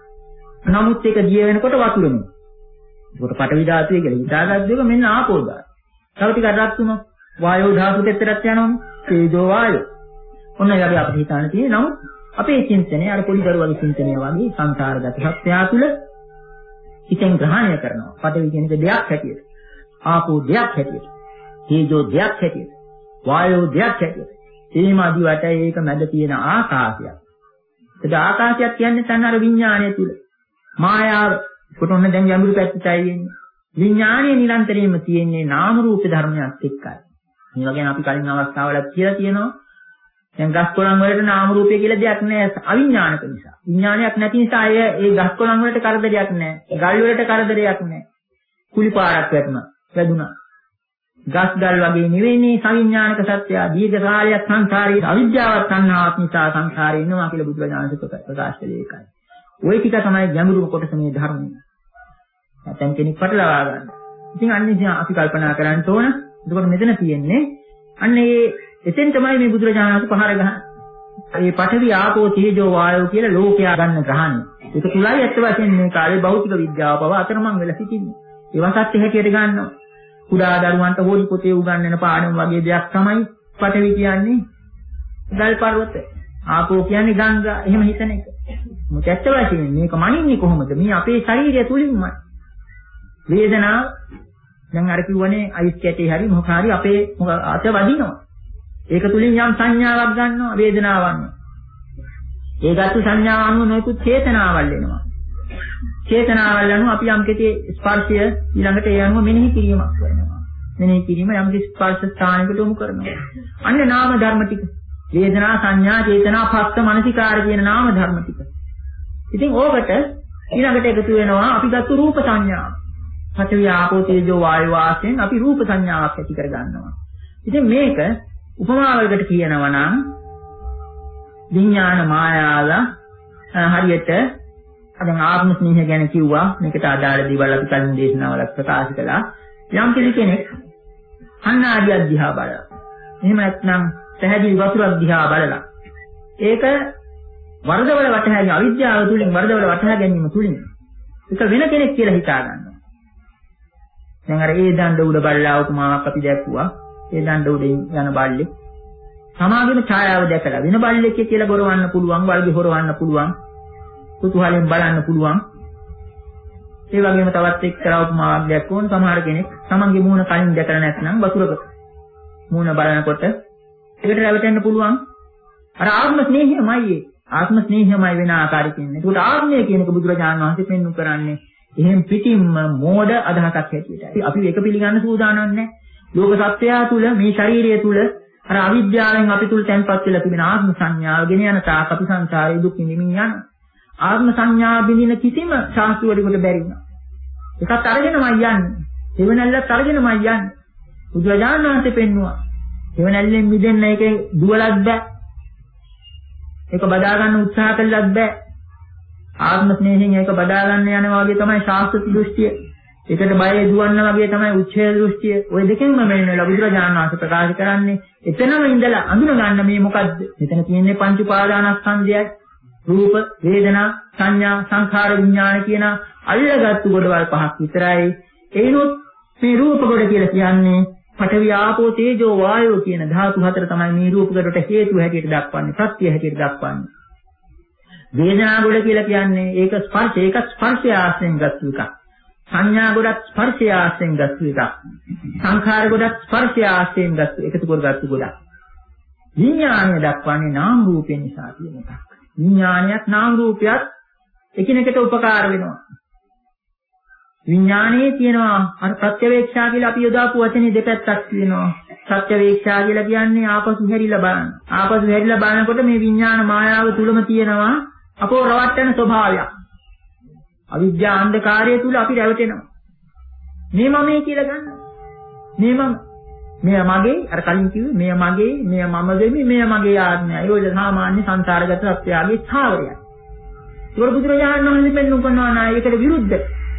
නමුත් ඒක දිය වෙනකොට වතුරෙනවා. ඒකට පටවි ධාතුවේ කියලා හිතාගත්ත එක මෙන්න ආපෝ ධාතුව. තව ටිකක් රත් වුණා. වායෝ ධාතුවට එතරම් යනවනේ. තේජෝ වායෝ. ඔන්න ඒක අපි අපිට හිතාන තියෙන්නේ. නමුත් අපේ චින්තනය අර පොඩි දරුවගේ චින්තනය වගේ සංසාරගත සත්‍යය තුළ හිතෙන් ග්‍රහණය කරනවා. පඨවි කියන එක දෙයක් හැටියට. ආපෝ දෙයක් හැටියට. තේජෝ දෙයක් හැටියට. වායෝ දෙයක් හැටියට. එහෙම අදිවට ඒක මැද තියෙන ආකාශයක්. ඒක ආකාශයක් කියන්නේ තන අර විඥාණය තුල. මායාව. කොට ඔන්න දැන් යම්බුරු පැත්තටයි වෙන්නේ. විඥාණය නිරන්තරයෙන්ම තියෙන්නේ නාම රූප ධර්මයක් එක්කයි. මේවා ගැන අපි කලින් අවස්ථාවල කියලා තියෙනවා. දැන් ගස් කොළන් වලට නාම රූපය කියලා දෙයක් නැහැ අවිඥානික නිසා. විඥානයක් නැති නිසා අය ඒ ගස් කොළන් වලට කරදරයක් නැහැ. ගල් වලට කරදරයක් නැහැ. කුලි පාරක් වැටුණා. වැදුණා. ගස් ගල් වගේ නෙවෙයිනේ සවිඥානික සත්‍යය. දීර්ඝ කාලයක් සංසාරයේ අවිද්‍යාවත් තණ්හාවත් නිසා සංසාරේ ඉන්නවා කියලා බුදුරජාණන් ප්‍රකාශ කළේ ඒකයි. ওই ටික තමයි ගැඹුරුම කොටස මේ ධර්මයේ. නැත්නම් කෙනෙක් පටලවා ගන්න. ඉතින් අන්න ඉතින් අපි කල්පනා කරන්න ඕන. එතකොට මෙතන තියෙන්නේ අන්න ඒ එතෙන් තමයි මේ බුදුරජාණන් වහන්සේ පහර ගහන්නේ. මේ පඨවි ආපෝ තේජෝ වායෝ කියලා ලෝකයා ගන්න ගහන්නේ. ඒක තුලයි ඇත්ත වශයෙන්ම මේ කාලේ භෞතික විද්‍යාව පව අතරමං වෙලා සිටින්නේ. ඒවා සත්‍ය හැටියට ගන්නවා. කුඩා දරුවන්ට හොරි පොතේ උගන්වන පාඩම් වගේ දෙයක් තමයි පඨවි කියන්නේ. ගල් පර්වත. ආපෝ කියන්නේ ගංගා. එහෙම හිතන එක. මොකද ඇත්ත වශයෙන්ම මේක මනින්නේ කොහොමද? මේ අපේ ශරීරය තුලින්මයි. වේදනාව දැන් අර කිව්වනේ අයිස් කැටේ හරි මොකක් හරි අපේ අත වදිනවා. ඒක තුලින් යම් සංඥාවක් ගන්නවා වේදනාවක්. ඒ ගත්ත සංඥාව අනුව නොයෙකුත් චේතනාවල් එනවා. චේතනාවල් අනුව අපි යම් කෙටි ස්පර්ශය ඊළඟට ඒ අනුව මෙනෙහි කිරීමක් කරනවා. මෙනෙහි කිරීම යම් කිසි ස්පර්ශ ස්ථානයකට යොමු කරනවා. අන්න නාම ධර්ම ටික. වේදනා සංඥා චේතනා පස්ස මනසිකාර කියන නාම ධර්ම ටික. ඉතින් ඕකට ඊළඟට එකතු වෙනවා අපි ගත්ත රූප සංඥාව. පඨවි ආපෝ තේජෝ වායෝ වාසයෙන් අපි රූප සංඥාවක් ඇති කර ගන්නවා. ඉතින් මේක උපමාවකට කියනවා නම් විඥාන මායාව හරියට දැන් ආත්ම ස්නේහය ගැන කිව්වා. මේකට අදාළ දේවල් අපි කලින් දේශනාවල ප්‍රකාශ කළා. යම් කෙනෙක් අන්නාදිය දිහා බලලා එහෙම නැත්නම් පැහැදිලි වතුරක් දිහා බලලා ඒක වරදවල වටහා ගැනීම අවිද්‍යාව තුලින් වරදවල වටහා ගැනීම තුලින් ඒක වෙන කෙනෙක් කියලා හිතා ගන්නවා. දැන් අර ඒ දණ්ඩ උඩ බල්ලා උපමාවක් අපි දැක්කුවා. ඒ දණ්ඩ උඩින් යන බල්ලේ සමාගම ඡායාව දැකලා වෙන බල්ලෙක් කියලා ගොරවන්න පුළුවන්, වල්ගේ හොරවන්න පුළුවන්, කුතුහලෙන් බලන්න පුළුවන්. ඒ වගේම තවත් එක්තරා උපමාවක් දැක්වුවොත් සමහර කෙනෙක් තමන්ගේ මූණ කලින් දැකලා නැත්නම් වතුරක මූණ බලනකොට ඒකට රැවටෙන්න පුළුවන්. අර ආත්ම ස්නේහයමයි ඒ. ආත්ම ස්නේහයමයි වෙන ආකාරයකින්. ඒකට ආත්මය කියන එක බුදුරජාණන් වහන්සේ පෙන්වු කරන්නේ එහෙන් පිටින්ම මෝඩ අදහසක් හැටියට. අපි ඒක පිළිගන්න සූදානම් නැහැ. ලෝක සත්‍යය තුළ මේ ශරීරය තුළ අර අවිද්‍යාවෙන් අපි තුල තැන්පත් වෙලා තිබෙන ආත්ම සංඥාව ගෙන යන තාක් අපි සංසාරේ දුක් විඳින්න යනවා. ආත්ම සංඥා බිඳින කිසිම ශාස්ත්‍රවලට බැරි වුණා. ඒකත් අරගෙනමයි යන්නේ. එවනැල්ලත් අරගෙනමයි යන්නේ. බුදුරජාණන් වහන්සේ පෙන්නවා. එවනැල්ලෙන් මිදෙන්න ඒකේ දුවලක් බෑ. ඒක බදා ගන්න උත්සාහ කළත් බෑ. ආත්ම ස්නේහයෙන් ඒක බදා ගන්න යනවා වගේ තමයි ශාස්ත්‍ර දෘෂ්ටිය. ඒකට බය දුවන්න වගේ තමයි උච්ඡේද දෘෂ්ටිය. ওই දෙකෙන්ම මෙන්න බුදුරජාණන් වහන්සේ ප්‍රකාශ කරන්නේ එතනම ඉඳලා අඳුන ගන්න මේ මොකද්ද? මෙතන තියෙන්නේ පංච උපාදානස්කන්ධයයි. රූප, වේදනා, සංඥා, සංඛාර, විඥාන කියන අල්ලගත්තු ගොඩවල් පහක් විතරයි. ඒනොත් මේ රූප ගොඩ කියලා කියන්නේ පඨවි ආපෝ තේජෝ වායෝ කියන ධාතු හතර තමයි මේ රූප ගොඩට හේතු හැටියට දක්වන්නේ, සත්‍ය හැටියට දක්වන්නේ. වේදනා ගොඩ කියලා කියන්නේ ඒක ස්පර්ශ, ඒක ස්පර්ශය ආශ්‍රයෙන් ගත්තු එකක්. සංඥා ගොඩක් ස්පර්ශය ආශ්‍රයෙන් ගත්තු එකක්. සංඛාර ගොඩක් ස්පර්ශය ආශ්‍රයෙන් ගත්තු එකතු කරගත්තු ගොඩක්. විඥානය දක්වන්නේ නාම රූපේ නිසා කියන එකක්. විඥානයත් නාම රූපයත් එකිනෙකට උපකාර වෙනවා. විඥානයේ තියෙනවා අර ප්‍රත්‍යවේක්ෂා කියලා අපි යොදාපු වචනේ දෙපැත්තක් තියෙනවා. ප්‍රත්‍යවේක්ෂා කියලා කියන්නේ ආපසු හැරිලා බලන. ආපසු හැරිලා බලනකොට මේ විඥාන මායාව තුලම තියෙනවා අපෝ රවට්ටන ස්වභාවයක්. අවිද්‍යා අන්ධකාරය තුල අපි රැවටෙනවා. මේ මමයි කියලා ගන්නවා. මේ මම මෙය මගේ අර කලින් කිව්වේ මෙය මගේ මෙය මම දෙමි මෙය මගේ ආත්මයයි. ඒක සාමාන්‍ය සංසාරගත සත්‍යයේ ස්ථාවරයක්. ඒක බුදුරජාණන් වහන්සේ පෙන්වු කරනවා නා ඒකට විරුද්ධ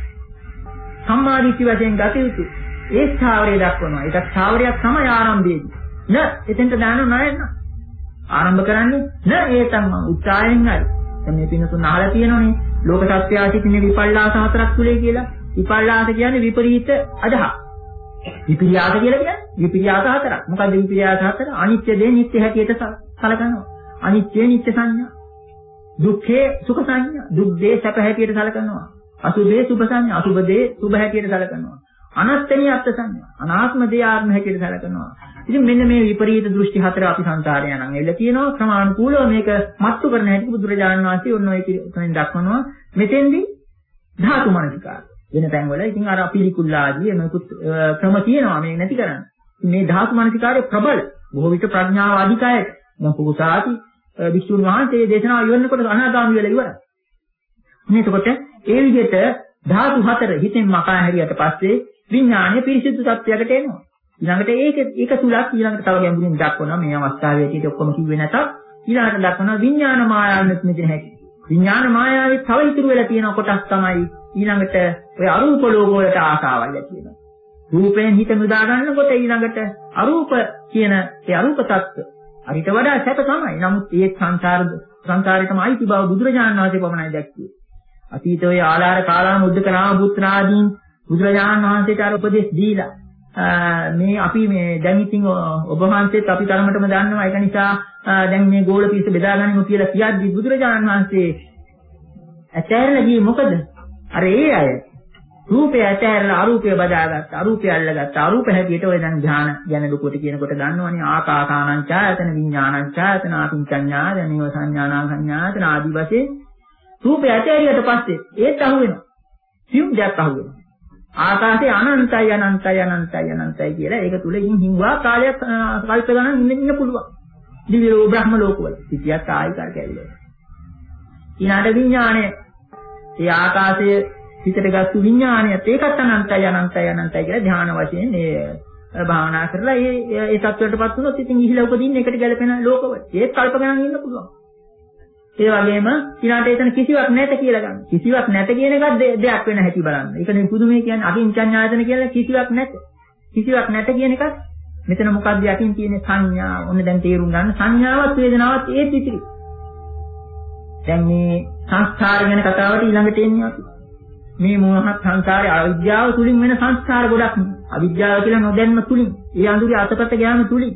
සම්මාදිට්ඨි වශයෙන් ගත යුතු ඒ ස්ථාවරය දක්වනවා. ඒක ස්ථාවරයක් තමයි ආරම්භයේදී. න එතෙන්ට දානව නෑන. ආරම්භ කරන්නේ න ඒ තමයි උත්සාහයෙන් හරි. දැන් මේ පින්නතුන් අහලා තියෙනෝනේ ලෝක සත්‍යය සිටින විපල්ලාස හතරක් තුලේ කියලා. විපල්ලාස කියන්නේ විපරීත අදහස්. විපිරියාස කියලා කියන්නේ විපිරියාස හතරක්. මොකද්ද විපිරියාස හතර? අනිත්‍ය දේ නිත්‍ය හැටියට සලකනවා. අනිත්‍ය නිත්‍ය සංඥා. දුක්ඛේ සුඛ සංඥා. දුක් දේ සැප හැටියට සලකනවා. අසුභේ සුභ සංඥා, අසුභ දේ සුභ හැටියට සැලකනවා. අනත්තනේ අත්ථ සංඥා, අනාත්ම දේ ආත්ම හැටියට සැලකනවා. ඉතින් මෙන්න මේ විපරීත දෘෂ්ටි හතර අපි සංසාරේ යනන් එල්ල තියෙනවා. ක්‍රමානුකූලව මේක මත්තු කරන හැටි බුදුරජාණන් වහන්සේ ඔන්න ඔය කියන දක්වනවා. මෙතෙන්දී ධාතු මනසිකාර වෙන තැන්වල ඉතින් අර පිළිකුල් ආදී මේකුත් ක්‍රම තියෙනවා මේ නැති කරන්නේ. මේ ධාතු මනසිකාරය ප්‍රබල බොහෝ විට ප්‍රඥාව අධිකයි. දැන් පුරුසාති වික්ෂුන් වහන්සේ දේශනාව ඉවරනකොට අනාගාමී වෙලා ඉවරයි. එතකොට ඒ විදිහට ධාතු හතර හිතෙන් මකා හැරියට පස්සේ විඥානය පිරිසිදු තත්ත්වයකට එනවා. ඊළඟට ඒක ඒක තුලක් ඊළඟට තව ගැඹුරින් දක්වනවා මේ අවස්ථාවේ ඇටියට ඔක්කොම කිව්වේ නැතත් ඊළඟට දක්වනවා විඥාන මායාවෙත් මෙතන හැටි. විඥාන මායාවේ තව ඉතුරු වෙලා තියෙන කොටස් තමයි ඊළඟට ඔය අරූප ලෝක වලට ආසාවල් ඇති වෙනවා. රූපයෙන් හිත මුදා ගන්නකොට ඊළඟට අරූප කියන ඒ අරූප තත්ත්ව අරිට වඩා සැප තමයි. නමුත් ඒ සංසාර සංසාරේටම අයිති බව බුදුරජාණන් වහන්සේ පමණයි දැක්කේ. අතීතයේ ආලාර කාලාම උද්දක රාම පුත්‍රාදීන් බුදුරජාණන් වහන්සේට අර උපදෙස් දීලා මේ අපි මේ දැන් ඉතින් ඔබ වහන්සේත් අපි තරමටම දන්නවා. ඒක නිසා දැන් මේ ගෝල පිරිස බෙදා ගනිමු කියලා කියද්දි බුදුරජාණන් වහන්සේ ඇතැරලා ගියේ මොකද? අර ඒ අය රූපය ඇතැරලා අරූපය බදාගත්ත, අරූපය අල්ලගත්ත, අරූප හැටියට ඔය දැන් ධ්‍යාන ගැන ලොකුට කියනකොට දන්නවනේ ආකාසානං ඡායතන විඥානං ඡායතන ආපින්චඤ්ඤාය නේව සංඥානං සංඥායතන ආදී වශයෙන් රූපය ඇතැරියට පස්සේ ඒත් අහු වෙනවා. සියුම් දෙයක් අහු වෙනවා. ආකාශය අනන්තයි අනන්තයි අනන්තයි අනන්තයි කියලා ඒක තුල ඉන් හිංවා කාලයක් කල්ප ගණන් ඉන්න ඉන්න පුළුවන්. දිව්‍ය ලෝක බ්‍රහ්ම ලෝකවල සිටියක් ආයිකාර කැවිලා. ඊළඟ විඥාණය ඒ ආකාශයේ හිතට ගත්තු විඥාණයත් ඒකත් අනන්තයි අනන්තයි අනන්තයි කියලා ධ්‍යාන වශයෙන් ඒ භාවනා කරලා ඒ ඒ තත්ත්වයටපත් වුණොත් ඉතින් ඉහිලා උපදින්න එකට ගැලපෙන ලෝකවල ඒත් කල්ප ගණන් ඉන්න පුළුවන්. ඒ වගේම ඊළාට එතන කිසිවක් නැත කියලා ගන්න. කිසිවක් නැත කියන එකත් දෙයක් වෙන හැටි බලන්න. ඒක නේ පුදුමේ කියන්නේ අකින්චඤ්ඤායතන කියලා කිසිවක් නැත. කිසිවක් නැත කියන එකත් මෙතන මොකක්ද යකින් තියෙන සංඥා. ඔන්න දැන් තේරුම් ගන්න සංඥාවත් වේදනාවත් ඒත් ඉතිරි. දැන් මේ සංස්කාර ගැන කතාවට ඊළඟට එන්නේ අපි. මේ මොහොත් සංස්කාරය අවිද්‍යාව තුලින් වෙන සංස්කාර ගොඩක්. අවිද්‍යාව කියලා නොදැන්ම තුලින් ඒ අඳුරේ අතපත ගෑම තුලින්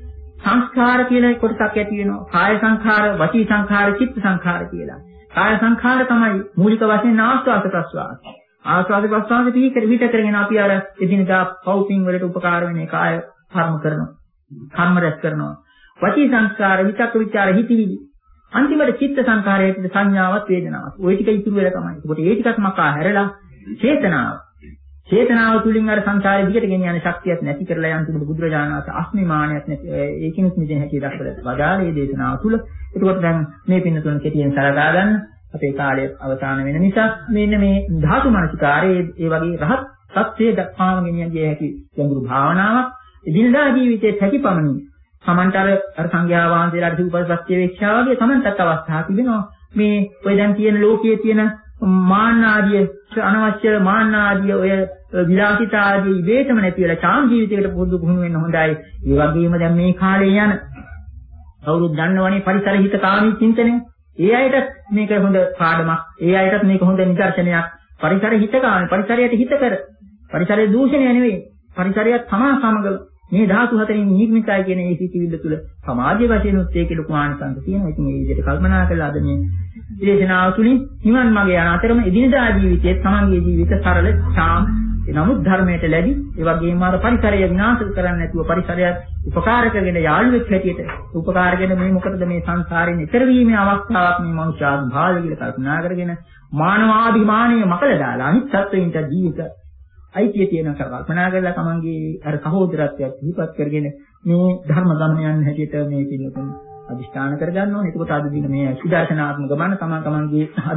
සංස්කාර කියන කොටසක් ඇති වෙනවා. කාය සංඛාර, වචී සංඛාර, චිත්ත සංඛාර කියලා. කාය සංඛාර තමයි මූලික වශයෙන් ආස්වාද ප්‍රස්වාස. ආස්වාද ප්‍රස්වාස පිළිකර විත කරගෙන අපි අර එදිනදා පෞපින් වලට උපකාර වෙන කාය කර්ම කරනවා. කර්ම රැස් කරනවා. වචී සංස්කාර, විතක් විචාර හිතවිලි. අන්තිමට චිත්ත සංඛාරයේ සංඥාවත් වේදනාවත්. ওই ටික ඉතුරු වෙලා තමයි. ඒකට ඒ ටිකත් මකා හැරලා චේතනාව චේතනාව තුලින් අර සංසාරේ දිගට ගෙන යන ශක්තියක් නැති කරලා යන තුරු බුදුරජාණන් වහන්සේ අස්මිමානයක් නැති ඒකිනුත් මෙතන හැටි දක්වලා වදාළේ දේශනාව තුල. ඒකත් දැන් මේ පින්නතුන් කෙටියෙන් සලකා ගන්න අපේ කාලය අවසන් වෙන නිසා මෙන්න මේ ධාතු මනසිකාරයේ ඒ වගේ රහත් සත්‍යය දක්වාම ගෙනියන ගිය හැකි ගැඹුරු භාවනාවක් එදිනදා ජීවිතයේ හැකිපමණින් සමන්තර අර සංඝයා වහන්සේලාට සිව්පස් සත්‍ය වේක්ෂා වගේ සමන්තත් අවස්ථා තිබෙනවා. මේ ඔය දැන් තියෙන ලෝකයේ තියෙන මාන්න ආදී අනවශ්‍ය මාන්න ආදී ඔය විලාසිතා ආදී ඉබේටම නැති වෙලා චාම් ජීවිතයකට පොදු පුහුණු වෙන්න හොඳයි. ඒ වගේම දැන් මේ කාලේ යන කවුරුත් දන්නවනේ පරිසර හිත කාමී චින්තනය. ඒ අයටත් මේක හොඳ පාඩමක්. ඒ අයටත් මේක හොඳ නිදර්ශනයක්. පරිසර හිත කාමී පරිසරයට හිත කර පරිසරයේ දූෂණය නෙවෙයි. පරිසරයත් තමා සමග මේ ධාතු හතරෙන් නිර්මිතයි කියන ඒ සිතිවිල්ල තුළ සමාජයේ වශයෙන් උත් ඒකේ ලොකු ආනිසංස තියෙනවා. ඉතින් මේ විදිහට කල්පනා කළා අද මේ දේශනාව තුළින් නිවන් මාර්ගය යන අතරම එදිනදා ජීවිතයේ තමන්ගේ ජීවිත සරල ශාම නමුත් ධර්මයට ලැබි ඒ වගේම අර පරිසරය විනාශ කරන්නේ නැතුව පරිසරයත් උපකාර කරගෙන යාළුවෙක් හැටියට උපකාර කරගෙන මේ මොකටද මේ සංසාරයෙන් ඈතර වීමේ අවස්ථාවක් මේ මනුෂ්‍යාත් භාවය කියලා කල්පනා කරගෙන මානවාභිමානීය මකල දාලා අනිත් සත්වයින්ට ජීවිත අයිතිය තියෙන කල්පනා කරලා තමන්ගේ අර සහෝදරත්වයක් හිපත් කරගෙන මේ ධර්ම ගමන යන හැටියට මේ පිළිතුරු අදිෂ්ඨාන කරගන්න ඕනේ. එතකොට අද දින මේ සුදර්ශනාත්මක ගමන තමන් තමන්ගේ අද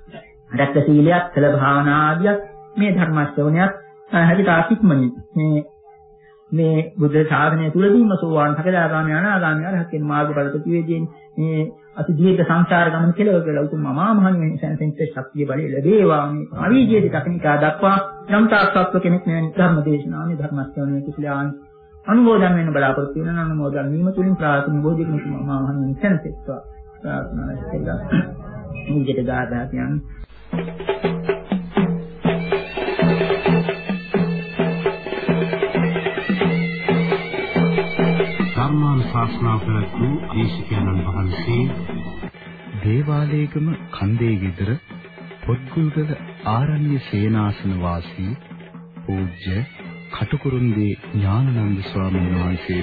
රැක්ක සීලයක්, සල භාවනා ආදියක් මේ ධර්ම ශ්‍රවණයත් හැටියට ආසික්මනි මේ මේ බුද්ධ ශාසනය තුලදීම සෝවාන් සකදාගාමී අනාගාමී අරහත් කියන මාර්ගඵල ප්‍රතිවේදයෙන් මේ අති දීර්ඝ සංසාර ගමන කෙලව කියලා උතුම් මහා මහණ වෙන සැනසෙන්ට ශක්තිය බලය ලැබේවා. මේ අවීජයේ දක්නිකා දක්වා යම්තාක්ෂත්ව කෙනෙක් මේ ධර්ම දේශනාවේ ධර්ම ශ්‍රවණය කුසලයන් අනුමෝදන් වෙන බලාපොරොත්තු වෙන අනුමෝදන් වීම තුලින් ප්‍රාථමික බෝධික මුතුම මහා මහණ වෙන සැනසෙත්වා ප්‍රාර්ථනා කරලා නිජට ගාථා කියන්නේ ධර්මාන් ශාස්ත්‍රාව පැවැත්වූ දේශිකානන් වහන්සේ දේවාලයේගම කන්දේ ගෙදර පොත්ගුල්ගල ආරණ්‍ය සේනාසන වාසී පූජ්‍ය කටුකුරුන්දී ඥානানন্দ ස්වාමීන් වහන්සේ.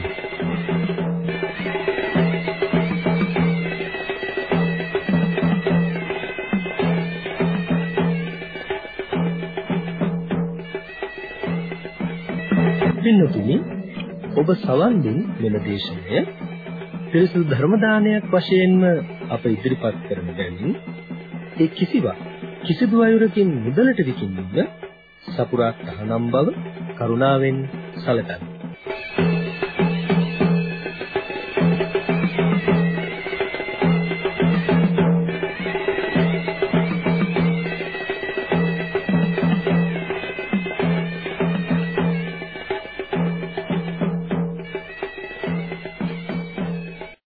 පින්නතුනි, ඔබ සවන් දෙන මෙම දේශනය පිරිසුදු ධර්ම දානයක් වශයෙන්ම අප ඉදිරිපත් කරන බැවින් ඒ කිසිවක් කිසිදු අයුරකින් මුදලට විකිණීම සපුරා තහනම් බව කරුණාවෙන් සැලකන්න.